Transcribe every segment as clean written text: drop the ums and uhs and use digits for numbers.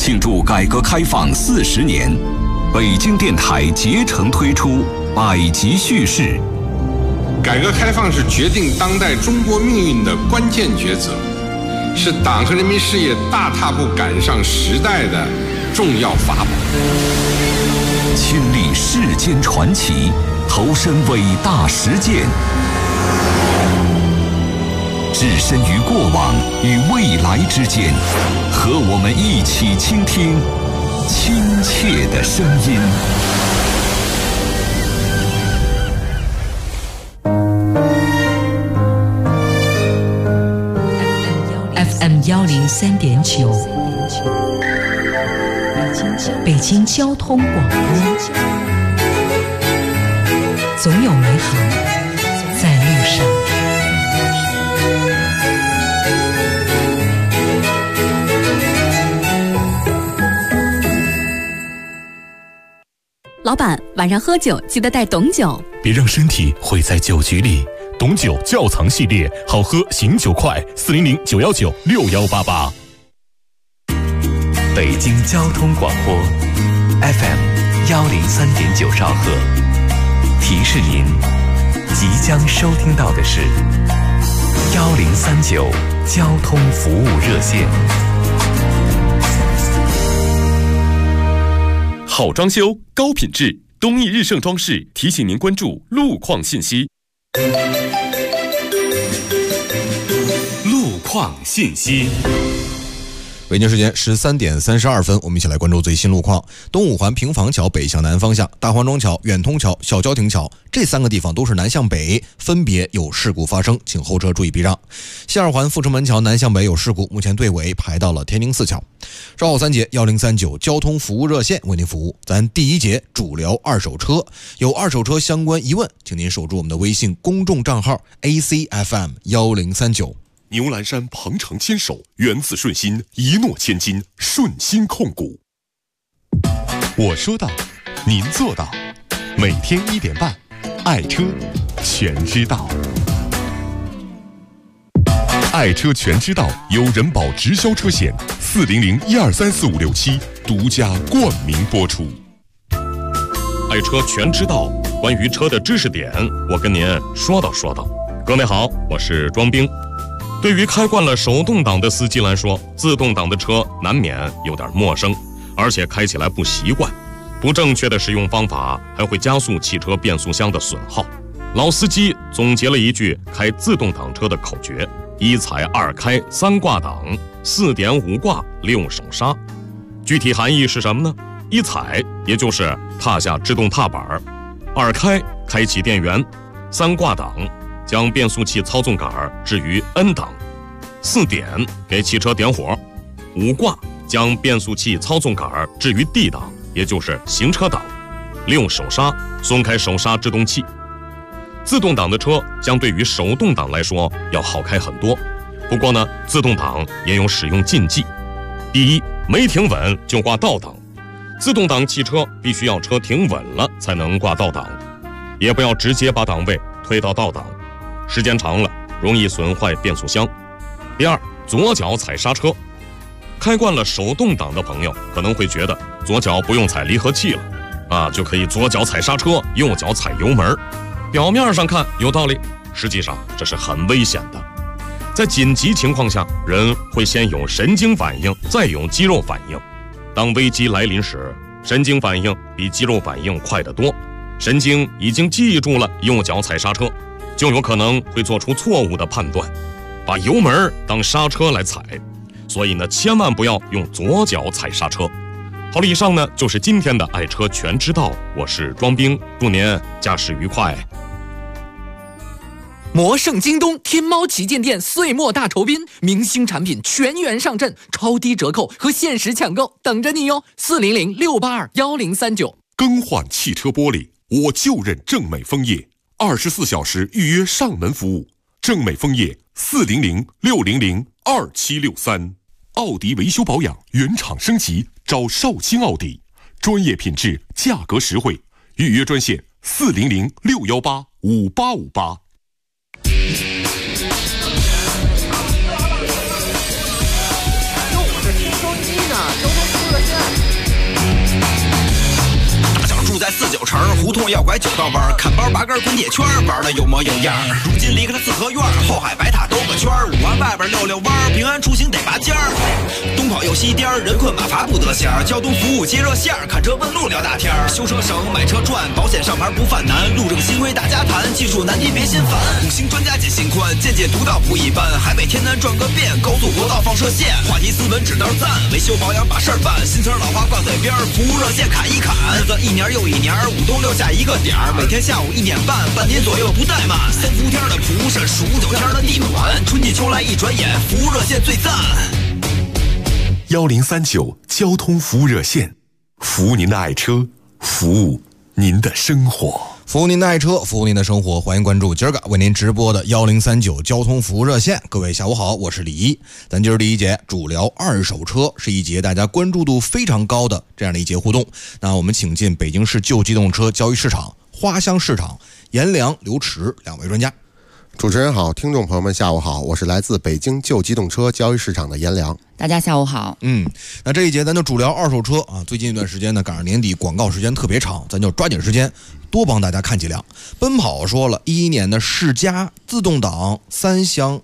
庆祝改革开放40年，北京电台竭诚推出百集叙事。 改革开放是决定当代中国命运的关键抉择，是党和人民事业大踏步赶上时代的重要法宝。 亲历世间传奇，投身伟大实践，置身于过往与未来之间，和我们一起倾听亲切的声音。 FM 103.9，北京交通广播，总有美好在路上。 老板，晚上喝酒记得带董酒， 别让身体毁在酒局里。董酒窖藏系列，好喝醒酒快，400-919-6188。 北京交通广播 FM 103.9兆赫，提示您即将收听到的是1039交通服务热线。 好装修，高品质，东义日盛装饰提醒您关注路况信息。路况信息。 北京时间13点32分，我们一起来关注最新路况。东五环平房桥北向南方向，大环庄桥、远通桥、小交亭桥这3个地方都是南向北，分别有事故发生，请后车注意避让。西二环阜成门桥南向北有事故，目前队尾排到了天宁寺桥。稍后3节1039交通服务热线为您服务。咱第1节主聊二手车，有二手车相关疑问，请您守住我们的微信公众账号 ACFM 1039。 牛栏山鹏程牵手，源自顺心，一诺千金，顺心控股。我说到，您做到。每天1点半，爱车全知道。爱车全知道由人保直销车险400-1234567独家冠名播出。爱车全知道，关于车的知识点，我跟您说道说道。各位好，我是庄兵。对于开惯了手动挡的司机来说，自动挡的车难免有点陌生，而且开起来不习惯。不正确的使用方法还会加速汽车变速箱的损耗。老司机总结了一句开自动挡车的口诀：1踩2开3挂档，4点5挂6手刹。具体含义是什么呢？1踩也就是踏下制动踏板，2开开启电源，3挂档将变速器操纵杆置于 N 档，4点给汽车点火，5挂将变速器操纵杆置于 D 档，也就是行车档，6手刹松开手刹制动器。自动挡的车相对于手动挡来说要好开很多，不过呢，自动挡也有使用禁忌。第一，没停稳就挂倒档，自动挡汽车必须要车停稳了才能挂倒档，也不要直接把档位推到倒档，时间长了容易损坏变速箱。第二，左脚踩刹车。开惯了手动挡的朋友可能会觉得左脚不用踩离合器了就可以左脚踩刹车，右脚踩油门。表面上看有道理，实际上这是很危险的。在紧急情况下，人会先有神经反应，再有肌肉反应。当危机来临时，神经反应比肌肉反应快得多。神经已经记住了右脚踩刹车，就有可能会做出错误的判断，把油门当刹车来踩。所以呢，千万不要用左脚踩刹车。好了，以上呢就是今天的爱车全知道，我是庄兵，祝您驾驶愉快。 魔圣京东天猫旗舰店岁末大酬宾，明星产品全员上阵，超低折扣和限时抢购等着你哟！400-682-1039。 更换汽车玻璃，我就认正美枫叶，24小时预约上门服务。正美枫叶400-600-2763。奥迪维修保养原厂升级，找绍兴奥迪，专业品质，价格实惠。预约专线400-618-5858。 我这听收音机呢，交通服务热线在49城，胡同要拐9道弯，砍包拔根滚铁圈，玩的有模有样。如今离开了四合院，后海白塔兜个圈，5环外边溜溜弯，平安出行得拔尖儿。东跑又西颠，人困马乏不得闲，交通服务接热线，看车问路聊大天，修车省买车赚，保险上牌不犯难，路这个新规大家谈，技术难题别心烦。5星专家解心宽，见解独到不一般，海北天南转个遍，高速国道放射线，话题斯文指道赞，维修保养把事儿办，新词老话挂嘴边，服务热线砍一砍，日子一年又一年，5冬6夏一个点儿，每天下午1点半，半年左右不怠慢。3伏天的蒲扇，数9天的地暖，春季秋来一转眼，服务热线最赞。 1039交通服务热线，服务您的爱车，服务您的生活。 服务您的爱车，服务您的生活，欢迎关注今儿个为您直播的1039交通服务热线。各位下午好，我是李一。咱今儿第一节主聊二手车，是一节大家关注度非常高的这样的一节互动。那我们请进北京市旧机动车交易市场花乡市场颜良、刘驰2位专家。 主持人好，听众朋友们下午好，我是来自北京旧机动车交易市场的颜良。 大家下午好。 那这一节咱就主聊二手车啊。最近一段时间呢，赶上年底，广告时间特别长，咱就抓紧时间多帮大家看几辆。奔跑说了，11年的世嘉自动挡3厢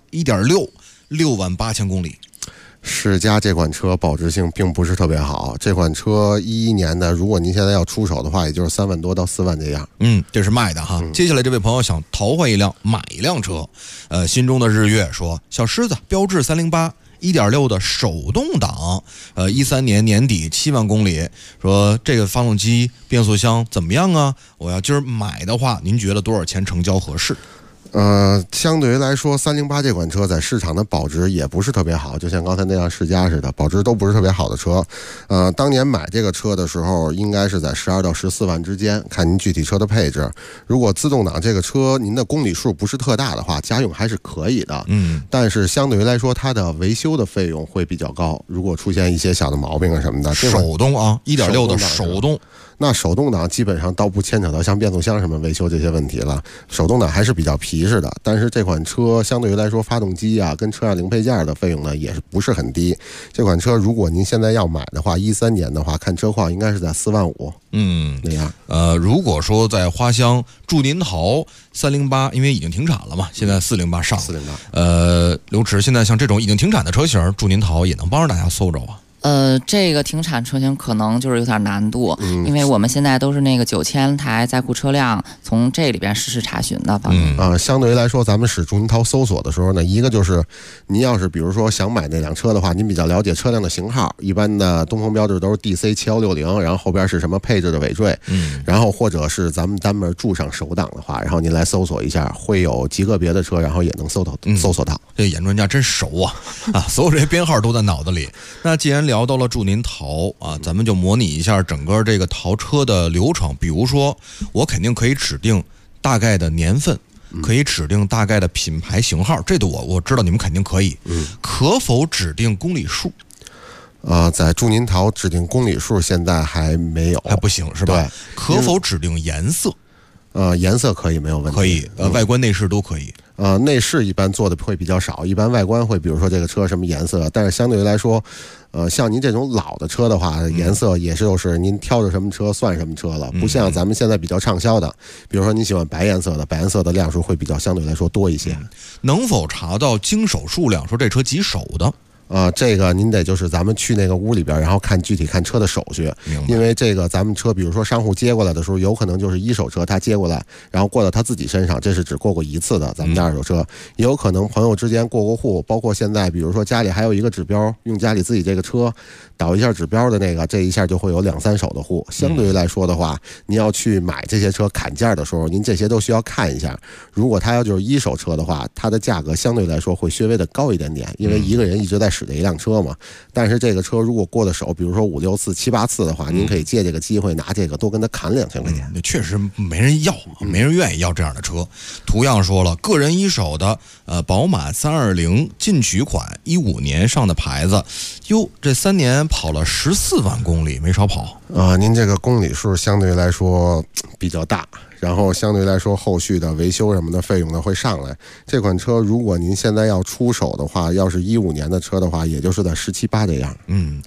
1.6，6万8千公里。 世嘉这款车保值性并不是特别好，这款车11年的，如果您现在要出手的话，也就是3万多到4万这样。 这是卖的哈。接下来这位朋友想淘换一辆，买一辆车，心中的日月说，小狮子标致308 1.6的手动挡，13年年底7万公里，说这个发动机变速箱怎么样啊？我要今儿买的话，您觉得多少钱成交合适？ 相对于来说308这款车在市场的保值也不是特别好，就像刚才那辆世嘉似的，保值都不是特别好的车。当年买这个车的时候应该是在12到14万之间，看您具体车的配置。如果自动挡这个车您的公里数不是特大的话，家用还是可以的。但是相对于来说它的维修的费用会比较高，如果出现一些小的毛病啊什么的。 手动啊 1.6 的手动， 那手动挡基本上倒不牵扯到像变速箱什么维修这些问题了，手动挡还是比较皮实的。但是这款车相对于来说，发动机啊跟车辆零配件的费用呢也是不是很低。这款车如果您现在要买的话，13年的话，看车况应该是在4万5。那样。 如果说在花乡祝您淘308，因为已经停产了嘛，现在408上。刘驰，现在像这种已经停产的车型，祝您淘也能帮着大家搜着啊。 这个停产车型可能就是有点难度，因为我们现在都是那个9000台在库车辆从这里边实时查询的方面。 相对于来说，咱们使祝您淘搜索的时候呢，一个就是您要是比如说想买那辆车的话，您比较了解车辆的型号，一般的东风标致都是 DC7160，然后后边是什么配置的尾缀，然后或者是咱们单门注上手挡的话，然后您来搜索一下，会有极个别的车，然后也能搜索到。 这眼专家真熟啊！所有这些编号都在脑子里。那既然聊到了祝您淘啊，咱们就模拟一下整个这个淘车的流程。比如说，我肯定可以指定大概的年份，可以指定大概的品牌型号，这个我知道你们肯定可以。可否指定公里数？ 在祝您淘指定公里数现在还没有， 还不行是吧？ 对。 可否指定颜色？ 颜色可以没有问题， 可以，外观内饰都可以。 内饰一般做的会比较少，一般外观会比如说这个车什么颜色，但是相对于来说，像您这种老的车的话，颜色也是就是您挑着什么车算什么车了，不像咱们现在比较畅销的，比如说你喜欢白颜色的，白颜色的辆数会比较相对来说多一些。 能否查到经手数量，说这车几手的？ 这个您得就是咱们去那个屋里边，然后具体看车的手续，因为这个咱们车比如说商户接过来的时候，有可能就是一手车他接过来，然后过到他自己身上，这是只过一次的咱们的二手车，也有可能朋友之间过户，包括现在比如说家里还有一个指标，用家里自己这个车导一下指标的那个，这一下就会有2、3手的户。相对于来说的话，您要去买这些车砍价的时候，您这些都需要看一下。如果他要就是一手车的话，它的价格相对来说会稍微的高一点点，因为一个人一直在使这一辆车嘛。但是这个车如果过的手，比如说5、6次、7、8次的话，您可以借这个机会拿这个多跟他砍2000块钱。 确实没人要，没人愿意要这样的车。图样说了，个人一手的宝马320进取款，15年上的牌子，哟，这3年跑了14万公里，没少跑。 您这个公里数相对来说比较大，然后相对来说后续的维修什么的费用呢会上来。这款车如果您现在要出手的话，要是15年的车的话，也就是在17、8这样。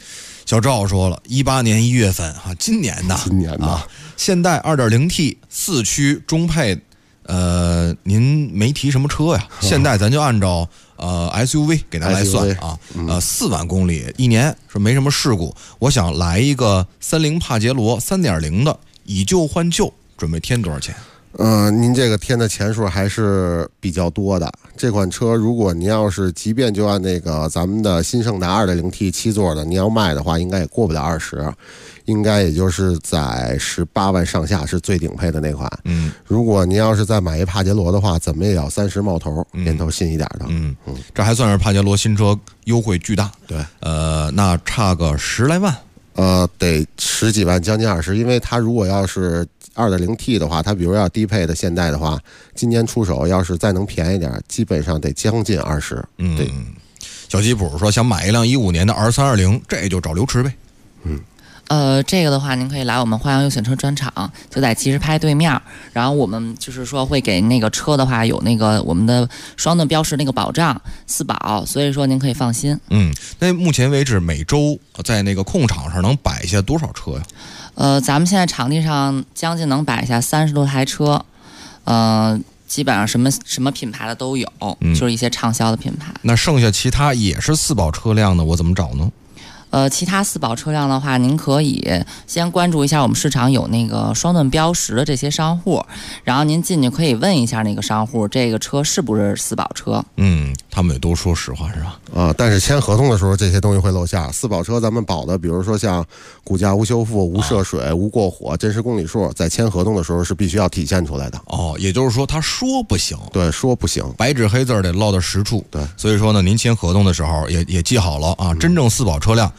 小赵说了，18年1月份啊，今年的啊，现代 2.0T 4驱中配，您没提什么车呀？现代咱就按照SUV 给它来算啊，4万公里1年，说没什么事故。我想来一个30帕杰罗 3.0 的，以旧换旧，准备添多少钱？ 您这个添的钱数还是比较多的。这款车如果您要是即便就按那个咱们的新胜达 2.0T 7座的，您要卖的话，应该也过不了20，应该也就是在18万上下是最顶配的那款。如果您要是再买一帕杰罗的话，怎么也要30冒头，年头新一点的。 这还算是帕杰罗新车优惠巨大。 对， 那差个10来万。 得10几万，将近20，因为它如果要是2.0T 的话，它比如要低配的现代的话，今年出手要是再能便宜点，基本上得将近20。对。 小吉普说想买一辆15年的R320，这就找刘驰呗。 这个的话，您可以来我们花样优选车专场，就在吉时拍对面。然后我们就是说会给那个车的话有那个我们的双盾标识那个保障4保，所以说您可以放心。 那目前为止每周在那个控场上能摆下多少车呀？ 咱们现在场地上将近能摆下30多台车，基本上什么品牌的都有，就是一些畅销的品牌。 那剩下其他也是4保车辆呢，我怎么找呢？ 其他4保车辆的话，您可以先关注一下我们市场有那个双盾标识的这些商户，然后您进去可以问一下那个商户，这个车是不是4保车？ 他们也都说实话是吧？ 但是签合同的时候这些东西会露馅。4保车咱们保的，比如说像骨架无修复、无涉水、无过火、真实公里数，在签合同的时候是必须要体现出来的。 也就是说他说不行， 对，说不行， 白纸黑字得落到实处。 对， 所以说呢，您签合同的时候也记好了啊，真正4保车辆，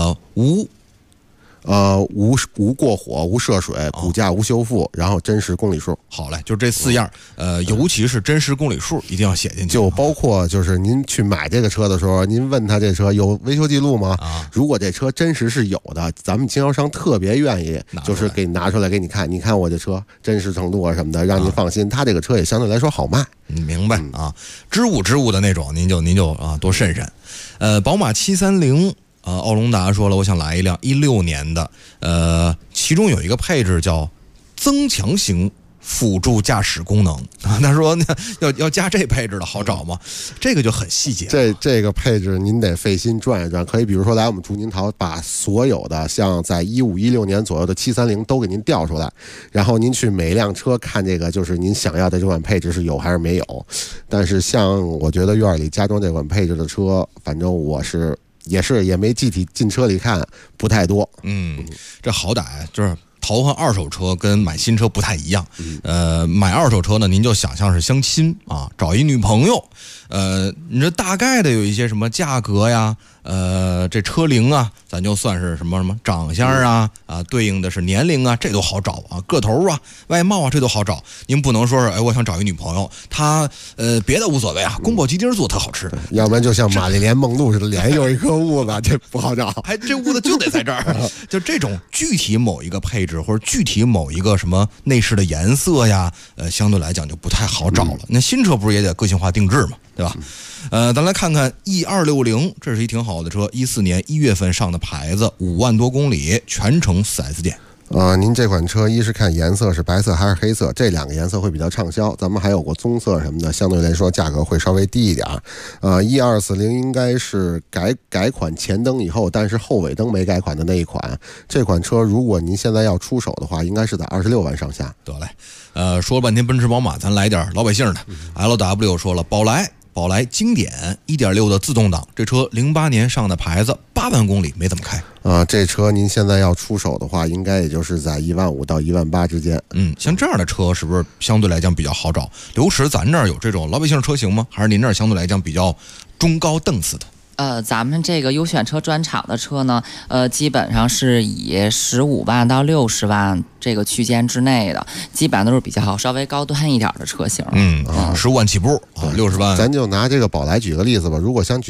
无过火、无涉水、骨架无修复，然后真实公里数。 好嘞，就这4样，尤其是真实公里数一定要写进去。 就包括就是您去买这个车的时候，您问他这车有维修记录吗？如果这车真实是有的，咱们经销商特别愿意就是给你拿出来给你看，你看我这车真实程度啊什么的，让您放心。他这个车也相对来说好卖。 明白啊，支吾的那种，您就多慎慎。宝马730。奥龙达说了，我想来一辆16年的，其中有一个配置叫增强型辅助驾驶功能啊。他说要加这配置的好找吗？这个就很细节。 这个配置您得费心转一转，可以比如说来我们祝您淘把所有的像在15、16年左右的730都给您调出来，然后您去每一辆车看这个就是您想要的这款配置是有还是没有。但是像我觉得院里加装这款配置的车，反正我也没具体进车里看，不太多。 这好歹就是淘换二手车跟买新车不太一样。买二手车呢，您就想象是相亲啊，找一女朋友。你这大概的有一些什么价格呀，这车龄啊，咱就算是什么长相啊，对应的是年龄啊，这都好找啊，个头啊，外貌啊，这都好找。您不能说是我想找一女朋友，她别的无所谓啊，宫保鸡丁做特好吃， 要不然就像玛丽莲梦露似的，脸有一颗痦子，这不好找。 这痦子就得在这儿。就这种具体某一个配置或者具体某一个什么内饰的颜色呀，相对来讲就不太好找了。那新车不是也得个性化定制嘛？对吧？咱来看看 E260， 这是一挺好的车，14年1月份上的牌子，5万多公里，全程4S店。 您这款车一是看颜色是白色还是黑色，这2个颜色会比较畅销。咱们还有过棕色什么的，相对来说价格会稍微低一点。E240应该是改款前灯以后，但是后尾灯没改款的那一款。这款车如果您现在要出手的话，应该是在26万上下。 得嘞，说了半天奔驰宝马，咱来点老百姓的。LW 说了，宝来经典 1.6 的自动挡，这车08年上的牌子，8万公里没怎么开。 这车您现在要出手的话，应该也就是在15000到18000之间。 像这样的车是不是相对来讲比较好找？刘驰，咱这儿有这种老百姓车型吗？还是您这儿相对来讲比较中高档次的？ 咱们这个优选车专场的车呢，基本上是以15万到60万这个区间之内的，基本上都是比较稍微高端一点的车型。 15万起步啊，60万。 咱就拿这个宝来举个例子吧，如果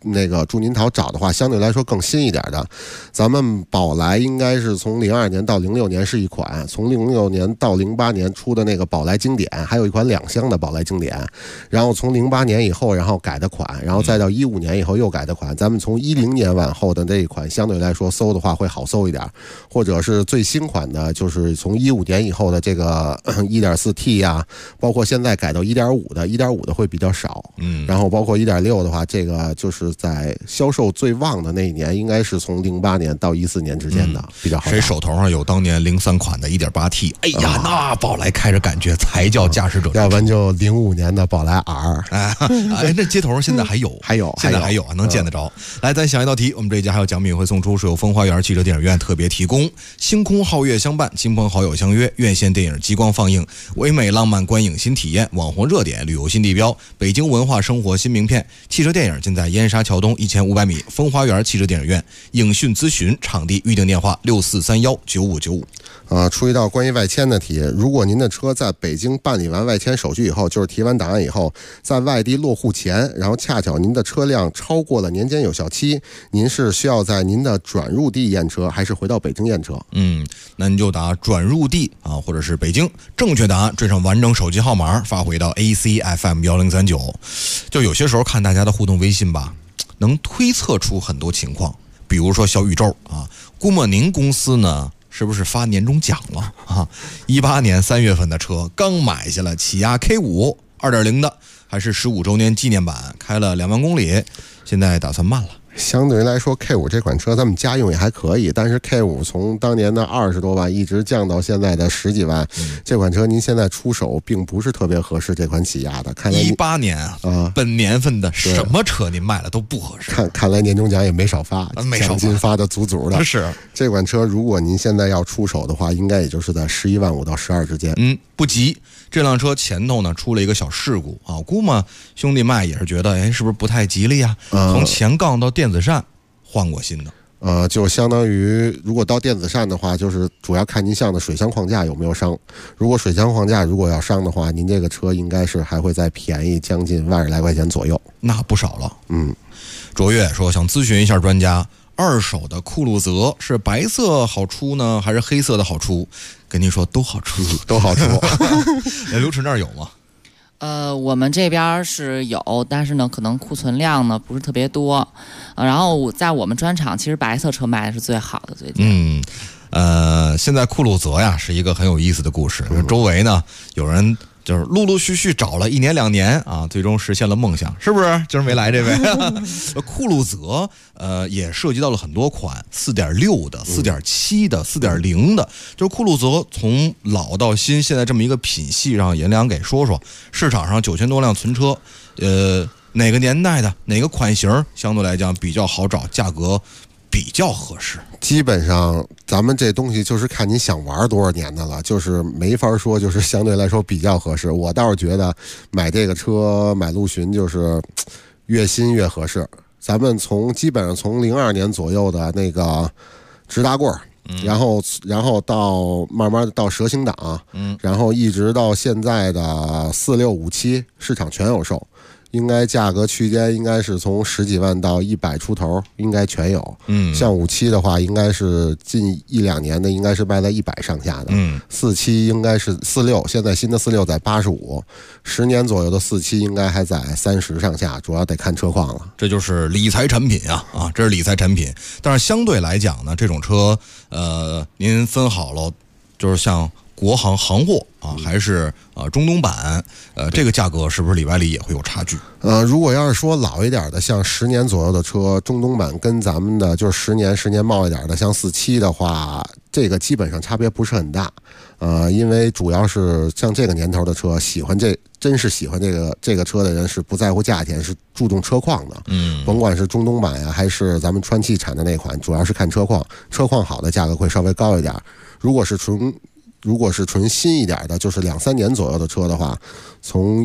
那个祝您淘找的话，相对来说更新一点的。咱们宝来应该是从02年到06年是一款，从06年到08年出的那个宝来经典，还有一款2厢的宝来经典，然后从08年以后然后改的款，然后再到15年以后又改的款。咱们从10年往后的那一款相对来说搜的话会好搜一点，或者是最新款的就是从15年以后的这个 1.4T 呀，包括现在改到1.5的会比较少，然后包括1.6的话，这个就是在销售最旺的那一年，应该是从08年到14年之间的，比较好。 谁手头上有当年03款的 1.8T， 哎呀，那宝来开着感觉才叫驾驶者， 要不然就05年的宝来 R， 哎，那街头上现在还有，现在还有能见得着。来，咱想一道题，我们这一家还有奖品会送出，是由风花园汽车电影院特别提供，星空皓月相伴，亲朋好友相约，院线电影激光放映，唯美浪漫观影新体验，网红热点，旅游新地标，北京文化生活新名片。汽车电影尽在燕莎桥东1500米风花园汽车电影院。影讯咨询场地预订电话6431959595。 出一道关于外迁的题，如果您的车在北京办理完外迁手续以后，就是提完档案以后，在外地落户前，然后恰巧您的车辆超过了年间有效期，您是需要在您的转入地验车，还是回到北京验车？ 那您就打转入地啊，或者是北京。正确答案缀上完整手机号码，发回到 ACFM1039。就有些时候看大家的互动微信吧，能推测出很多情况。比如说小宇宙啊，估摸您公司呢是不是发年终奖了啊？18年3月份的车刚买下了起亚 K5 2.0 的，还是15周年纪念版，开了2万公里，现在打算慢了。 相对于来说 K5 这款车咱们家用也还可以，但是 K5 从当年的20多万一直降到现在的10几万，这款车您现在出手并不是特别合适。这款起亚的看来 18年啊，本年份的什么车您卖了都不合适。 看来年终奖也没少发，奖金发的足足的。 是这款车如果您现在要出手的话，应该也就是在11万5到12之间。 不急。这辆车前头呢出了一个小事故啊，估摸兄弟卖也是觉得，是不是不太吉利呀？从前杠到电子扇换过新的。 就相当于如果到电子扇的话，就是主要看您上的水箱框架有没有伤。如果水箱框架如果要伤的话，您这个车应该是还会再便宜将近120来块钱左右。 那不少了。卓越说想咨询一下专家，二手的酷路泽是白色好出呢，还是黑色的好出？跟您说都好出， 都好出。 刘驰那儿有吗？ 我们这边是有，但是呢，可能库存量呢不是特别多。然后在我们专场，其实白色车卖的是最好的，最近。 现在酷路泽呀是一个很有意思的故事。周围呢有人就是陆陆续续找了1年2年啊，最终实现了梦想，是不是？今儿没来这位酷路泽也涉及到了很多款，4.6的、4.7的、4.0的，就是酷路泽从老到新，现在这么一个品系，让颜良给说说市场上9000多辆存车，哪个年代的哪个款型相对来讲比较好找，价格比较合适。 基本上咱们这东西就是看你想玩多少年的了，就是没法说就是相对来说比较合适。我倒是觉得买这个车买陆巡就是越新越合适。咱们基本上从02年左右的那个直达棍，然后到慢慢到蛇形档，然后一直到现在的4657，市场全有售。应该价格区间应该是从10几万到100出头，应该全有。像57的话，应该是近1、2年的，应该是卖在100上下的。47应该是46，现在新的46在85，10年左右的47应该还在30上下，主要得看车况了。 这就是理财产品啊，这是理财产品。但是相对来讲呢，这种车您分好了，就是像国行行货啊，还是中东版，这个价格是不是里外里也会有差距？ 如果要是说老一点的，像10年左右的车，中东版跟咱们的就是10年冒一点的，像47的话，这个基本上差别不是很大。因为主要是像这个年头的车，真是喜欢这个车的人是不在乎价钱，是注重车况的。甭管是中东版呀，还是咱们川汽产的那款，主要是看车况，车况好的价格会稍微高一点。如果是纯新一点的，就是2、3年左右的车的话，从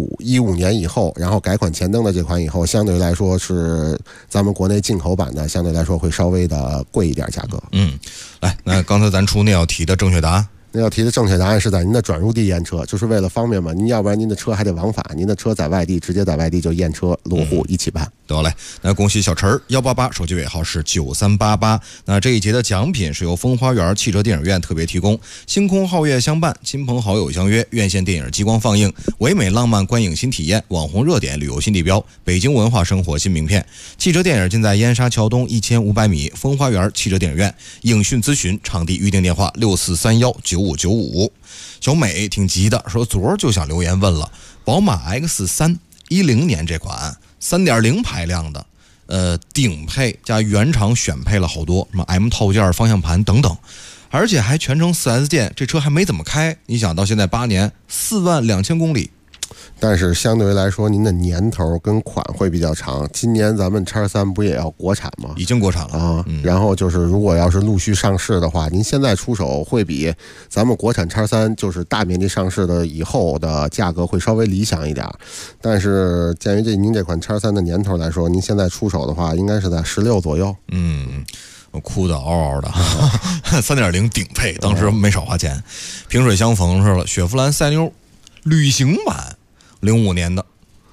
15年以后，然后改款前灯的这款以后，相对来说是咱们国内进口版的，相对来说会稍微的贵一点价格。 来，那刚才咱出那道题的正确答案。 那道题的正确答案是在您的转入地验车，就是为了方便嘛，您要不然您的车还得往返，您的车在外地直接在外地就验车落户一起办。 得嘞，那恭喜小陈儿188，手机尾号是9388。那这一节的奖品是由风花园汽车电影院特别提供，星空皓月相伴，亲朋好友相约，院线电影激光放映，唯美浪漫观影新体验，网红热点旅游新地标，北京文化生活新名片。汽车电影尽在燕莎桥东1500米风花园汽车电影院，影讯咨询场地预订电话6431959595。小美挺急的，说昨儿就想留言问了，宝马 X3 10年这款3.0排量的，顶配加原厂选配了好多，什么 M 套件、方向盘等等，而且还全程 4S 店，这车还没怎么开。你想到现在8年42000公里。 但是相对来说，您的年头跟款会比较长。今年咱们X3不也要国产吗？ 已经国产了啊。 然后就是，如果要是陆续上市的话，您现在出手会比咱们国产X3就是大面积上市的以后的价格会稍微理想一点。但是鉴于您这款X3的年头来说，您现在出手的话，应该是在16左右。 我哭得嗷嗷的，3.0顶配，当时没少花钱。萍水相逢是了，雪佛兰赛妞旅行版。05年的，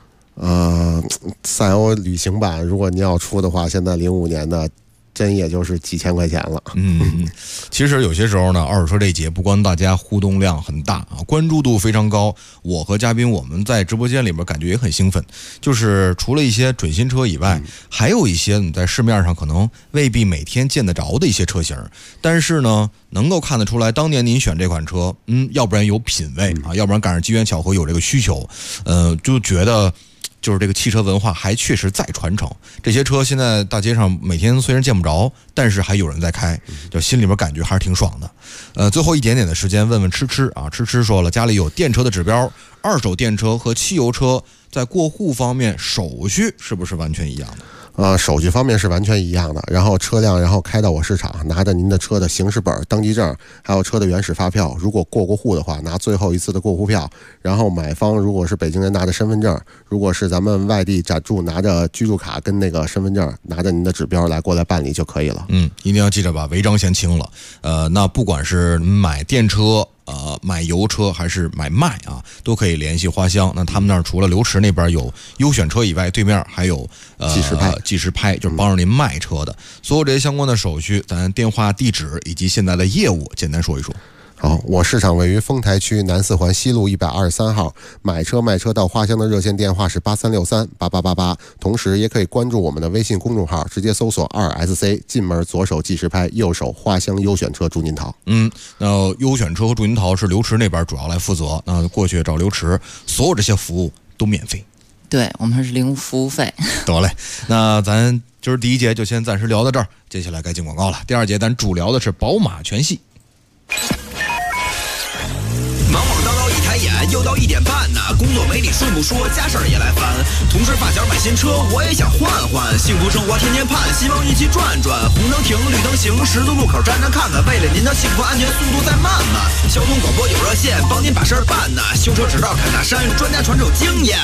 赛欧旅行版，如果您要出的话，现在05年的，真也就是几千块钱了。 其实有些时候呢，二手车这一节不光大家互动量很大啊，关注度非常高。我和嘉宾我们在直播间里边感觉也很兴奋，就是除了一些准新车以外，还有一些你在市面上可能未必每天见得着的一些车型，但是呢，能够看得出来，当年您选这款车，要不然有品位啊，要不然赶上机缘巧合有这个需求，就觉得。就是这个汽车文化还确实在传承，这些车现在大街上每天虽然见不着，但是还有人在开，就心里边感觉还是挺爽的。最后一点点的时间问问吃啊，吃说了，家里有电车的指标，二手电车和汽油车在过户方面手续是不是完全一样的？ 手续方面是完全一样的，然后车辆然后开到我市场，拿着您的车的行驶本、登记证，还有车的原始发票，如果过户的话，拿最后一次的过户票，然后买方如果是北京人拿着身份证，如果是咱们外地暂住拿着居住卡跟那个身份证，拿着您的指标过来办理就可以了。 一定要记着把违章先清了。那不管是买电车买油车还是买卖啊，都可以联系花乡。那他们那儿除了刘池那边有优选车以外，对面还有计时拍，就是帮着您卖车的。所有这些相关的手续，咱电话、地址以及现在的业务简单说一说。 好，我市场位于丰台区南四环西路123号，买车卖车到花乡的热线电话是83638888，同时也可以关注我们的微信公众号，直接搜索2SC， 进门左手计时拍，右手花乡优选车祝您淘。 那优选车和祝您淘是刘池那边主要来负责，那过去找刘池，所有这些服务都免费。 对，我们是零服务费。 得嘞，那咱今儿第一节就先暂时聊到这儿，接下来该进广告了。第二节咱主聊的是宝马全系。 忙忙叨叨一抬眼，又到1点半呢，工作没理顺不说，家事儿也来烦。同事发小买新车，我也想换换，幸福生活天天盼，希望一起转转。红灯停，绿灯行，十字路口站站看看，为了您的幸福安全，速度再慢慢。交通广播有热线，帮您把事儿办呢。修车指导侃大山，专家传授经验。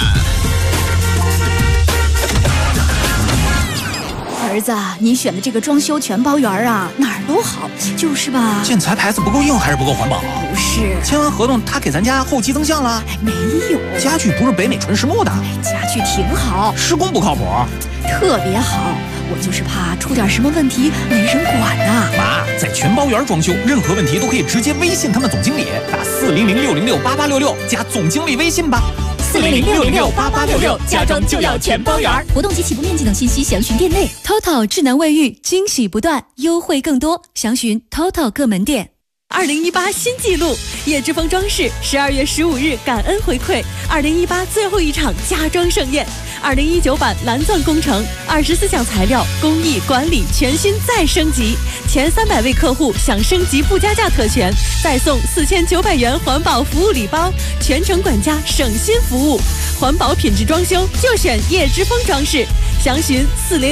儿子，你选的这个装修全包园啊，哪儿都好，就是吧？ 建材牌子不够硬还是不够环保？ 不是， 签完合同他给咱家后期增项了？ 没有， 家具不是北美纯实木的。 家具挺好， 施工不靠谱， 特别好。我就是怕出点什么问题没人管呐。 妈，在全包园装修，任何问题都可以直接微信他们总经理，打400-606-8866加总经理微信吧。 400-606-8866，家装就要全包园。活动及起步面积等信息详询店内。TOTO 智能卫浴，惊喜不断，优惠更多，详询 TOTO 各门店。2018新纪录，叶之峰装饰12月15日感恩回馈2018最后一场家装盛宴，2019版蓝钻工程，24项材料工艺管理全新再升级，前300位客户享升级附加价特权，再送4900元环保服务礼包，全程管家省心服务，环保品质装修就选叶之峰装饰，详询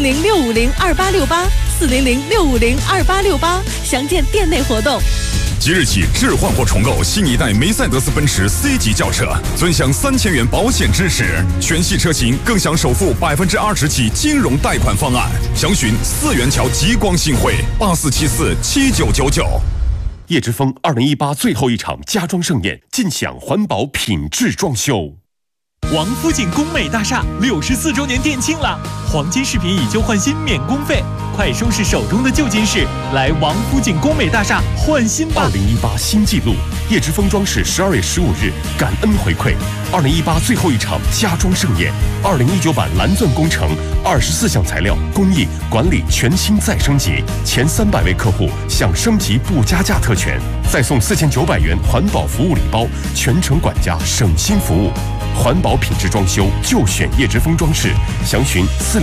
400-650-2868，400-650-2868，详见店内活动。 即日起置换或重购新一代梅赛德斯奔驰 C 级轿车，尊享3000元保险支持，全系车型更享首付20%起金融贷款方案。详询4元桥极光信汇84747999。 叶之峰2018最后一场家装盛宴，尽享环保品质装修。 王府井工美大厦64周年店庆了，黄金饰品以旧换新免工费，快收拾手中的旧金饰，来王府井工美大厦换新吧 ！2018新纪录，叶之峰装饰12月15日感恩回馈，2018最后一场家装盛宴，2019版蓝钻工程24项材料工艺管理全新再升级，前300位客户享升级不加价特权，再送4900元环保服务礼包，全程管家省心服务。环保品质装修就选叶之峰装饰，详询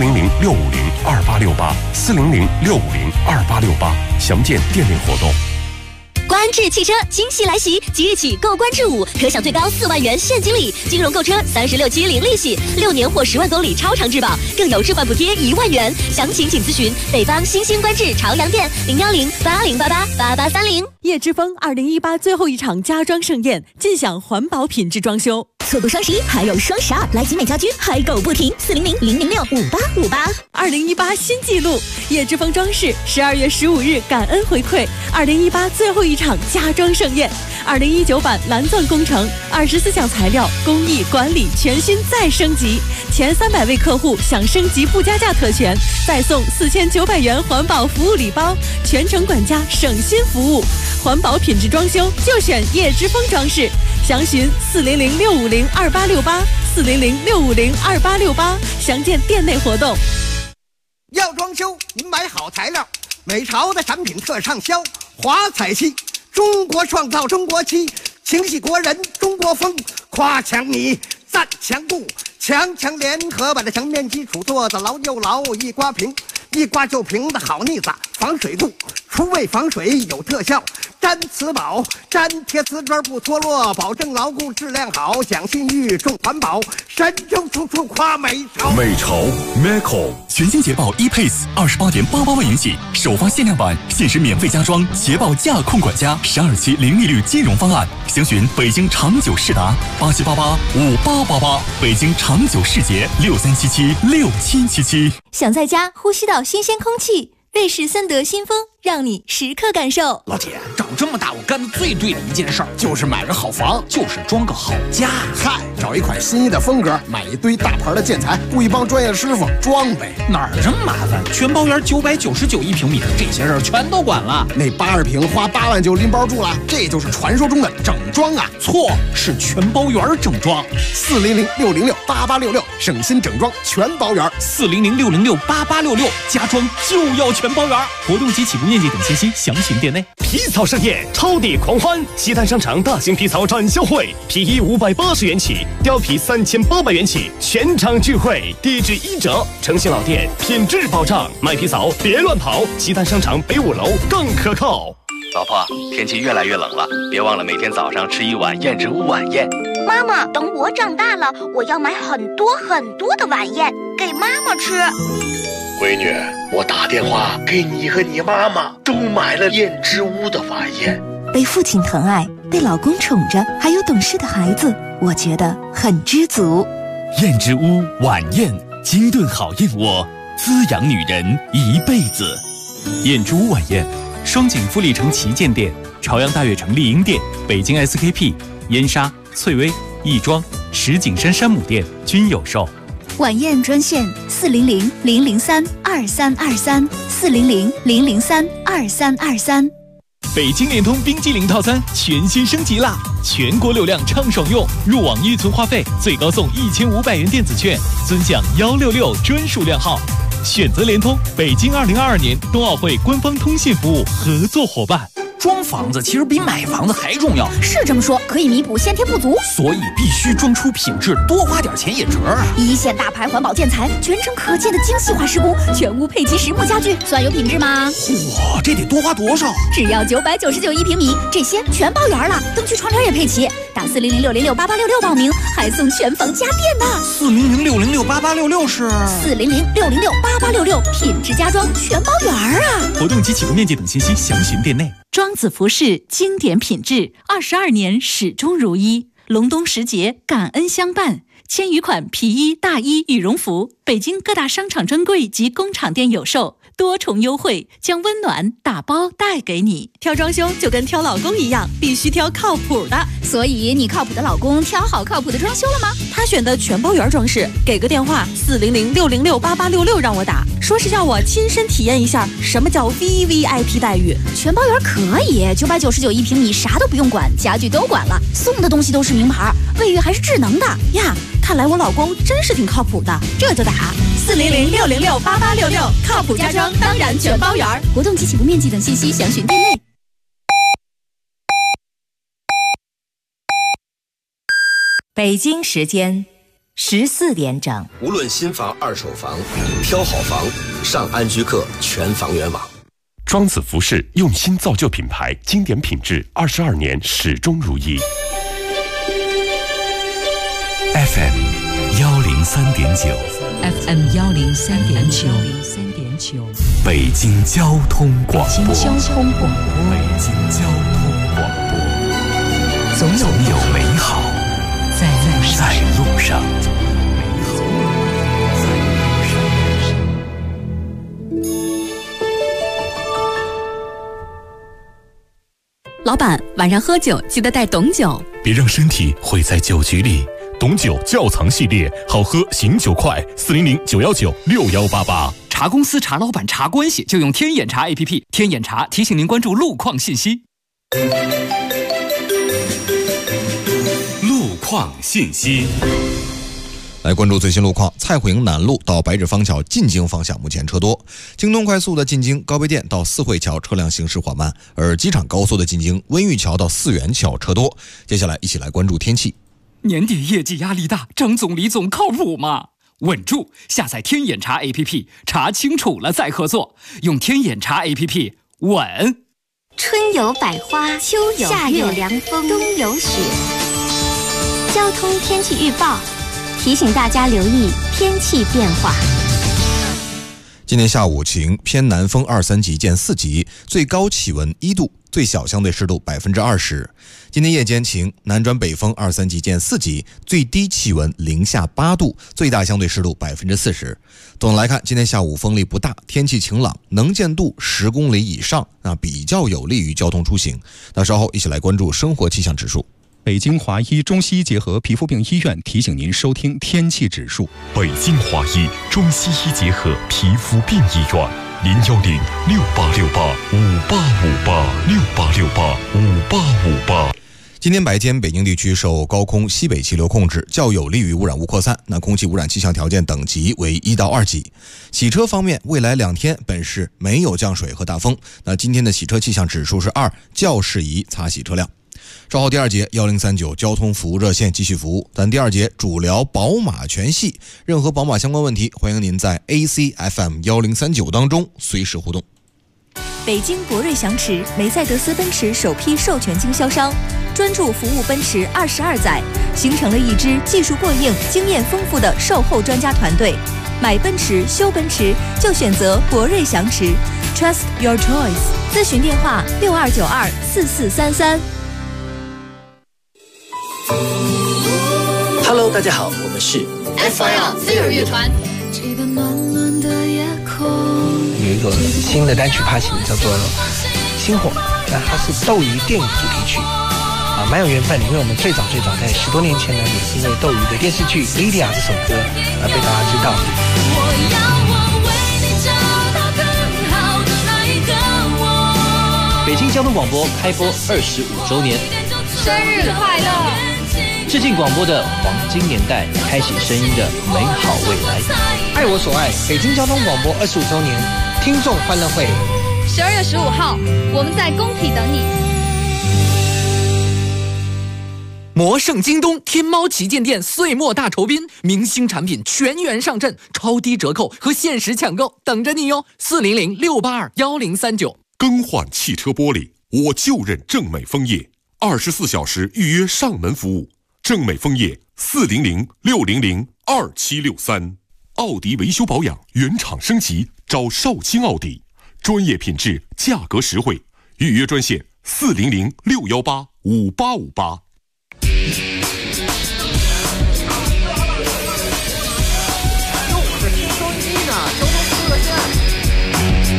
400-650-2868，400-650-2868，详见店内活动。 观致汽车惊喜来袭，即日起购观致5可享最高4万元现金礼，金融购车36期零利息，6年或10万公里超长质保，更有置换补贴1万元。详情请咨询北方新兴观致朝阳店010-8088-8830。 叶之峰2018最后一场家装盛宴，尽享环保品质装修。 错过双11还有双12，来集美家居嗨购不停，400-006-5858。 2018新纪录，叶之峰装饰12月15日感恩回馈2018最后一场家装盛宴，2019版蓝钻工程24项材料工艺管理全新再升级，前300位客户享升级不加价特权，再送4900元环保服务礼包，全程管家省心服务。环保品质装修就选叶之峰装饰，详询400-650-2868，400-650-2868，详见店内活动。 要装修，您买好材料，美潮的产品特畅销，华彩漆，中国创造中国漆，情系国人中国风，夸墙你，赞墙布，强强联合把这墙面基础做得牢又牢，一刮平，一刮就平的好腻子，防水度，除味防水有特效，粘瓷宝，粘贴瓷砖不脱落，保证牢固质量好，讲信誉重环保，神州处处夸美潮。 美潮 Meco 全新捷豹 E-Pace28.88万元起，首发限量版，限时免费加装捷豹驾控管家12期零利率金融方案，详询北京长久世达87885888，北京长久世捷63776777。 想在家呼吸到新鲜空气，瑞士森德新风让你时刻感受。 老铁，长这么大我干的最对的一件事儿，就是买个好房，就是装个好家。 嗨，找一款心仪的风格，买一堆大牌的建材，雇一帮专业师傅装呗。 哪儿这么麻烦？全包圆999一平米，这些事儿全都管了。 那80平花8万就拎包住了，这就是传说中的整装啊！ 错，是全包圆整装。 400-606-8866，省心整装全包圆。 400-606-8866，家装就要全包圆。活动及起步面积等信息详询店内。 皮草盛宴，超地狂欢！西单商场大型皮草展销会，皮衣580元起，貂皮3800元起，全场聚会，低至1折，诚信老店，品质保障，买皮草别乱跑，西单商场北5楼更可靠。 老婆，天气越来越冷了，别忘了每天早上吃一碗燕之屋晚宴。 妈妈，等我长大了，我要买很多很多的晚宴给妈妈吃。 闺女，我打电话给你和你妈妈都买了燕之屋的晚宴。 被父亲疼爱，被老公宠着，还有懂事的孩子，我觉得很知足。 燕之屋晚宴，精炖好燕窝，滋养女人一辈子。 燕之屋晚宴，双井富力城旗舰店、朝阳大悦城丽婴店、北京 SKP、燕莎、翠微、亦庄、石景山山姆店均有售。 晚宴专线400-003-2323，400-003-2323。 北京联通冰激凌套餐全新升级啦！全国流量畅爽用，入网预存话费最高送1500元电子券，尊享166专属量号。选择联通，北京2022年冬奥会官方通信服务合作伙伴。装房子其实比买房子还重要， 是这么说，可以弥补先天不足， 所以必须装出品质，多花点钱也值啊！ 一线大牌环保建材，全程可见的精细化施工，全屋配齐实木家具，算有品质吗？ 哇，这得多花多少？ 只要999一平米，这些全包圆了，灯具窗帘也配齐。打400-606-8866报名，还送全房家电呢。 400-606-8866是 400-606-8866，品质家装全包圆啊！ 活动及起步面积等信息详询店内。 庄子服饰经典品质，22年始终如一。隆冬时节，感恩相伴，千余款皮衣、大衣、羽绒服，北京各大商场专柜及工厂店有售。 多重优惠，将温暖打包带给你。挑装修就跟挑老公一样，必须挑靠谱的。 所以你靠谱的老公挑好靠谱的装修了吗？ 他选的全包圆装饰，给个电话400-606-8866让我打，说是叫我亲身体验一下什么叫 VVIP 待遇。 全包圆可以，999一平米，啥都不用管，家具都管了，送的东西都是名牌，卫浴还是智能的呀。看来我老公真是挺靠谱的，这就打400-606-8866，靠谱家装当然全包圆。 活动及起步面积等信息详询店内。 北京时间14点整。 无论新房、二手房，挑好房，上安居客全房源网。 庄子服饰用心造就品牌，经典品质，22年始终如一。 FM 103.9 FM 103.9 北京交通广播。 北京交通广播。 总有美好在路上。 老板，晚上喝酒记得带董酒， 别让身体毁在酒局里。董酒窖藏系列，好喝醒酒快，400-919-6188。 茶公司、茶老板、茶关系就用天眼茶 APP。天眼茶提醒您关注路况信息。 路况信息。 来关注最新路况，蔡慧营南路到白纸坊桥进京方向目前车多，京东快速的进京高碑店到四惠桥车辆行驶缓慢，而机场高速的进京温榆桥到四元桥车多。接下来一起来关注天气。 年底业绩压力大，张总李总靠谱吗？稳住！下载天眼查 APP， 查清楚了再合作，用天眼查 APP 稳。 春有百花，秋有夏有凉风，冬有雪。交通天气预报提醒大家留意天气变化。 今天下午晴，偏南风2、3级见4级，最高气温1度，最小相对湿度20%。今天夜间晴，南转北风2、3级见4级，最低气温零下8度，最大相对湿度40%。总的来看，今天下午风力不大，天气晴朗，能见度10公里以上，那比较有利于交通出行。那稍后一起来关注生活气象指数。 北京华医中西医结合皮肤病医院提醒您收听天气指数。 北京华医中西医结合皮肤病医院，010-6868-5858，6858-5858。 今天白天，北京地区受高空西北气流控制，较有利于污染物扩散。那空气污染气象条件等级为1到2级。洗车方面，未来2天本市没有降水和大风。那今天的洗车气象指数是2，较适宜擦洗车辆。稍后第2节1039交通服务热线继续服务，咱第2节主聊宝马全系，任何宝马相关问题，欢迎您在 ACFM 1039当中随时互动。 北京博瑞祥驰，梅赛德斯奔驰首批授权经销商，专注服务奔驰22载，形成了一支技术过硬、经验丰富的售后专家团队。买奔驰、修奔驰就选择博瑞祥驰 ，Trust your choice。咨询电话62924433。 Hello， 大家好，我们是 SYL 飞儿乐团。 有一个新的单曲发行，叫做《星火》，那它是斗鱼电影主题曲，蛮有缘分。因为我们最早在10多年前呢，也是因为斗鱼的电视剧《Lydia》这首歌而被大家知道。 北京交通广播开播25周年， 生日快乐！ 致敬广播的黄金年代，开启声音的美好未来。 爱我所爱，北京交通广播25周年听众欢乐会 ，12月15号，我们在工体等你。 魔圣京东天猫旗舰店岁末大酬宾，明星产品全员上阵，超低折扣和限时抢购等着你哟！400-682-1039。 更换汽车玻璃，我就认正美枫叶，24小时预约上门服务。正美枫叶400-600-2763。奥迪维修保养原厂升级，找少卿奥迪，专业品质，价格实惠。预约专线400-618-5858。 用我的听收音机呢，交通服务热线。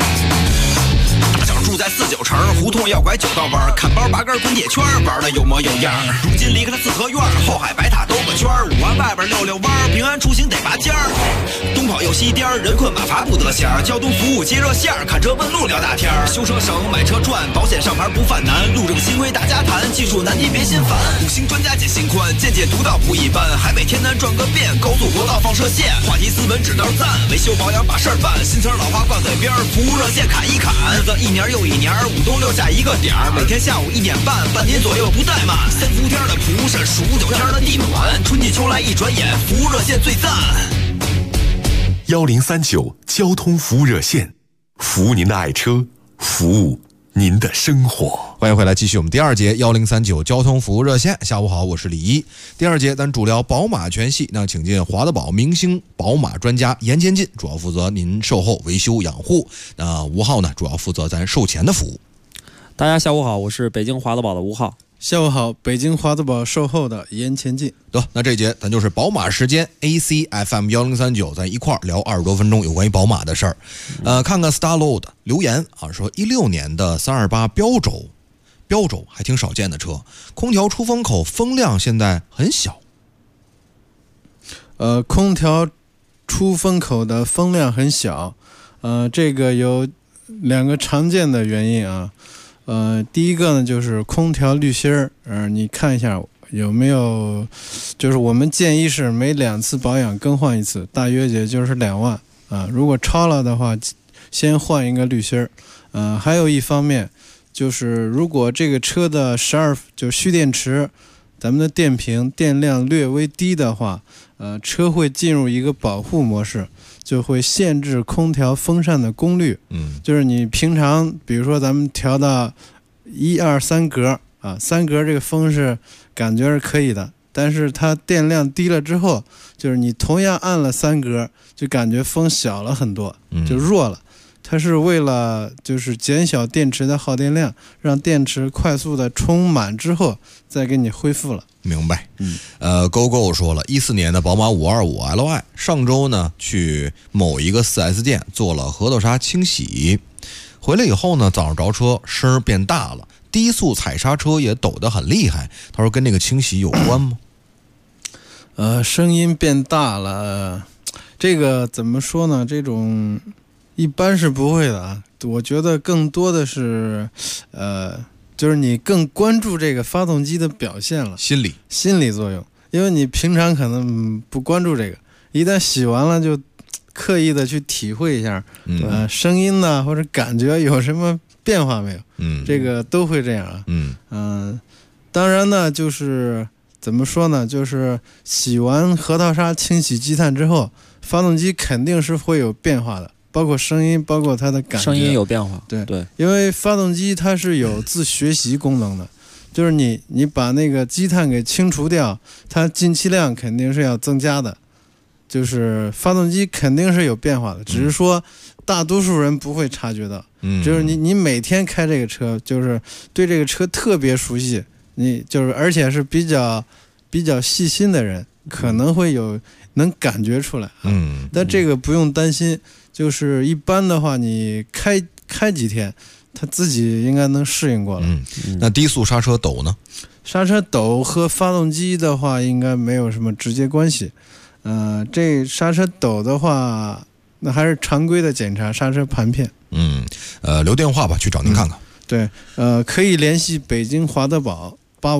住在49城，胡同要拐9道弯，看包拔根滚铁圈，玩的有模有样。如今离开了四合院，后海白塔兜个圈，5环外边溜弯，平安出行得拔尖儿。东跑又西颠，人困马乏不得闲，交通服务接热线，看车问路聊大天，修车省买车赚，保险上牌不犯难，路政新规大家谈，技术难题别心烦。5星专家解心宽，见解独到不一般，海北天南转个遍，高速国道放射线，话题斯文指道赞，维修保养把事儿办，新词老话挂嘴边，服务热线砍一砍，日子一年又一年，5冬6夏一个点儿，每天下午1点半，半年左右不怠慢。3伏天的蒲扇，数9天的地暖，春季秋来一转眼，服务热线最赞。 1039交通服务热线，服务您的爱车，服务您的生活。 欢迎回来，继续我们第2节1039交通服务热线。下午好，我是李一。第2节咱主聊宝马全系，那请进华德宝明星宝马专家严前进，主要负责您售后维修养护。那吴浩呢，主要负责咱售前的服务。 大家下午好，我是北京华德宝的吴浩。 下午好，北京华德宝售后的严前进。 得，那这节咱就是宝马时间 ACFM 1039，咱一块儿聊20多分钟有关于宝马的事儿。看看 Starload 留言啊，说16年的328标轴还挺少见的车，空调出风口风量现在很小。 空调出风口的风量很小，这个有2个常见的原因啊。第一个呢就是空调滤芯儿，你看一下有没有，就是我们建议是每2次保养更换一次，大约也就是2万啊。如果超了的话，先换一个滤芯儿。还有一方面就是如果这个车的就蓄电池，咱们的电瓶电量略微低的话，车会进入一个保护模式，就会限制空调风扇的功率。就是你平常比如说咱们调到1、2、3格啊，3格这个风是感觉是可以的，但是它电量低了之后，就是你同样按了3格，就感觉风小了很多，就弱了。它是为了就是减小电池的耗电量，让电池快速的充满之后再给你恢复了。 明白。GoGo 说了，14年的宝马525 Li 上周呢去某一个 4S 店做了核桃刹清洗，回来以后呢早上着车声变大了，低速踩刹车也抖得很厉害。他说跟那个清洗有关吗？ 声音变大了，这个怎么说呢？这种一般是不会的啊，我觉得更多的是，就是你更关注这个发动机的表现了，心理作用，因为你平常可能不关注这个，一旦洗完了就刻意的去体会一下，声音呢或者感觉有什么变化没有？这个都会这样啊。当然呢，就是怎么说呢？就是洗完核桃刹、清洗积碳之后，发动机肯定是会有变化的。包括声音，包括它的感觉， 声音有变化。 对，因为发动机它是有自学习功能的，就是你把那个积碳给清除掉，它进气量肯定是要增加的，就是发动机肯定是有变化的，只是说大多数人不会察觉到。就是你每天开这个车，就是对这个车特别熟悉，你就是而且是比较细心的人，可能会能感觉出来。但这个不用担心。就是一般的话，你开几天，他自己应该能适应过了。 那低速刹车抖呢？ 刹车抖和发动机的话应该没有什么直接关系。这刹车抖的话，那还是常规的检查刹车盘片。 留电话吧，去找您看看。 对，可以联系北京华德宝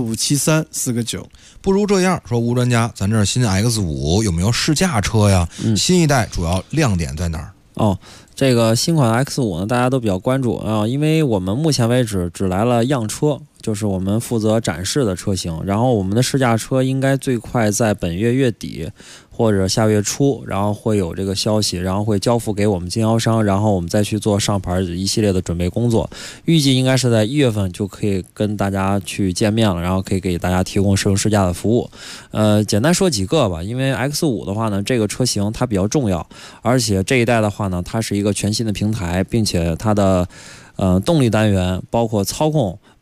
8573-4个9。 不如这样说，吴专家，咱这新 X5 有没有试驾车呀？新一代主要亮点在哪儿？ 这个新款 X5 呢，大家都比较关注啊，因为我们目前为止只来了样车，就是我们负责展示的车型，然后我们的试驾车应该最快在本月月底或者下月初，然后会有这个消息，然后会交付给我们经销商，然后我们再去做上牌一系列的准备工作，预计应该是在1月份就可以跟大家去见面了，然后可以给大家提供试用试驾的服务。简单说几个吧，因为 X5 的话呢，这个车型它比较重要，而且这一代的话呢，它是一个全新的平台，并且它的动力单元包括操控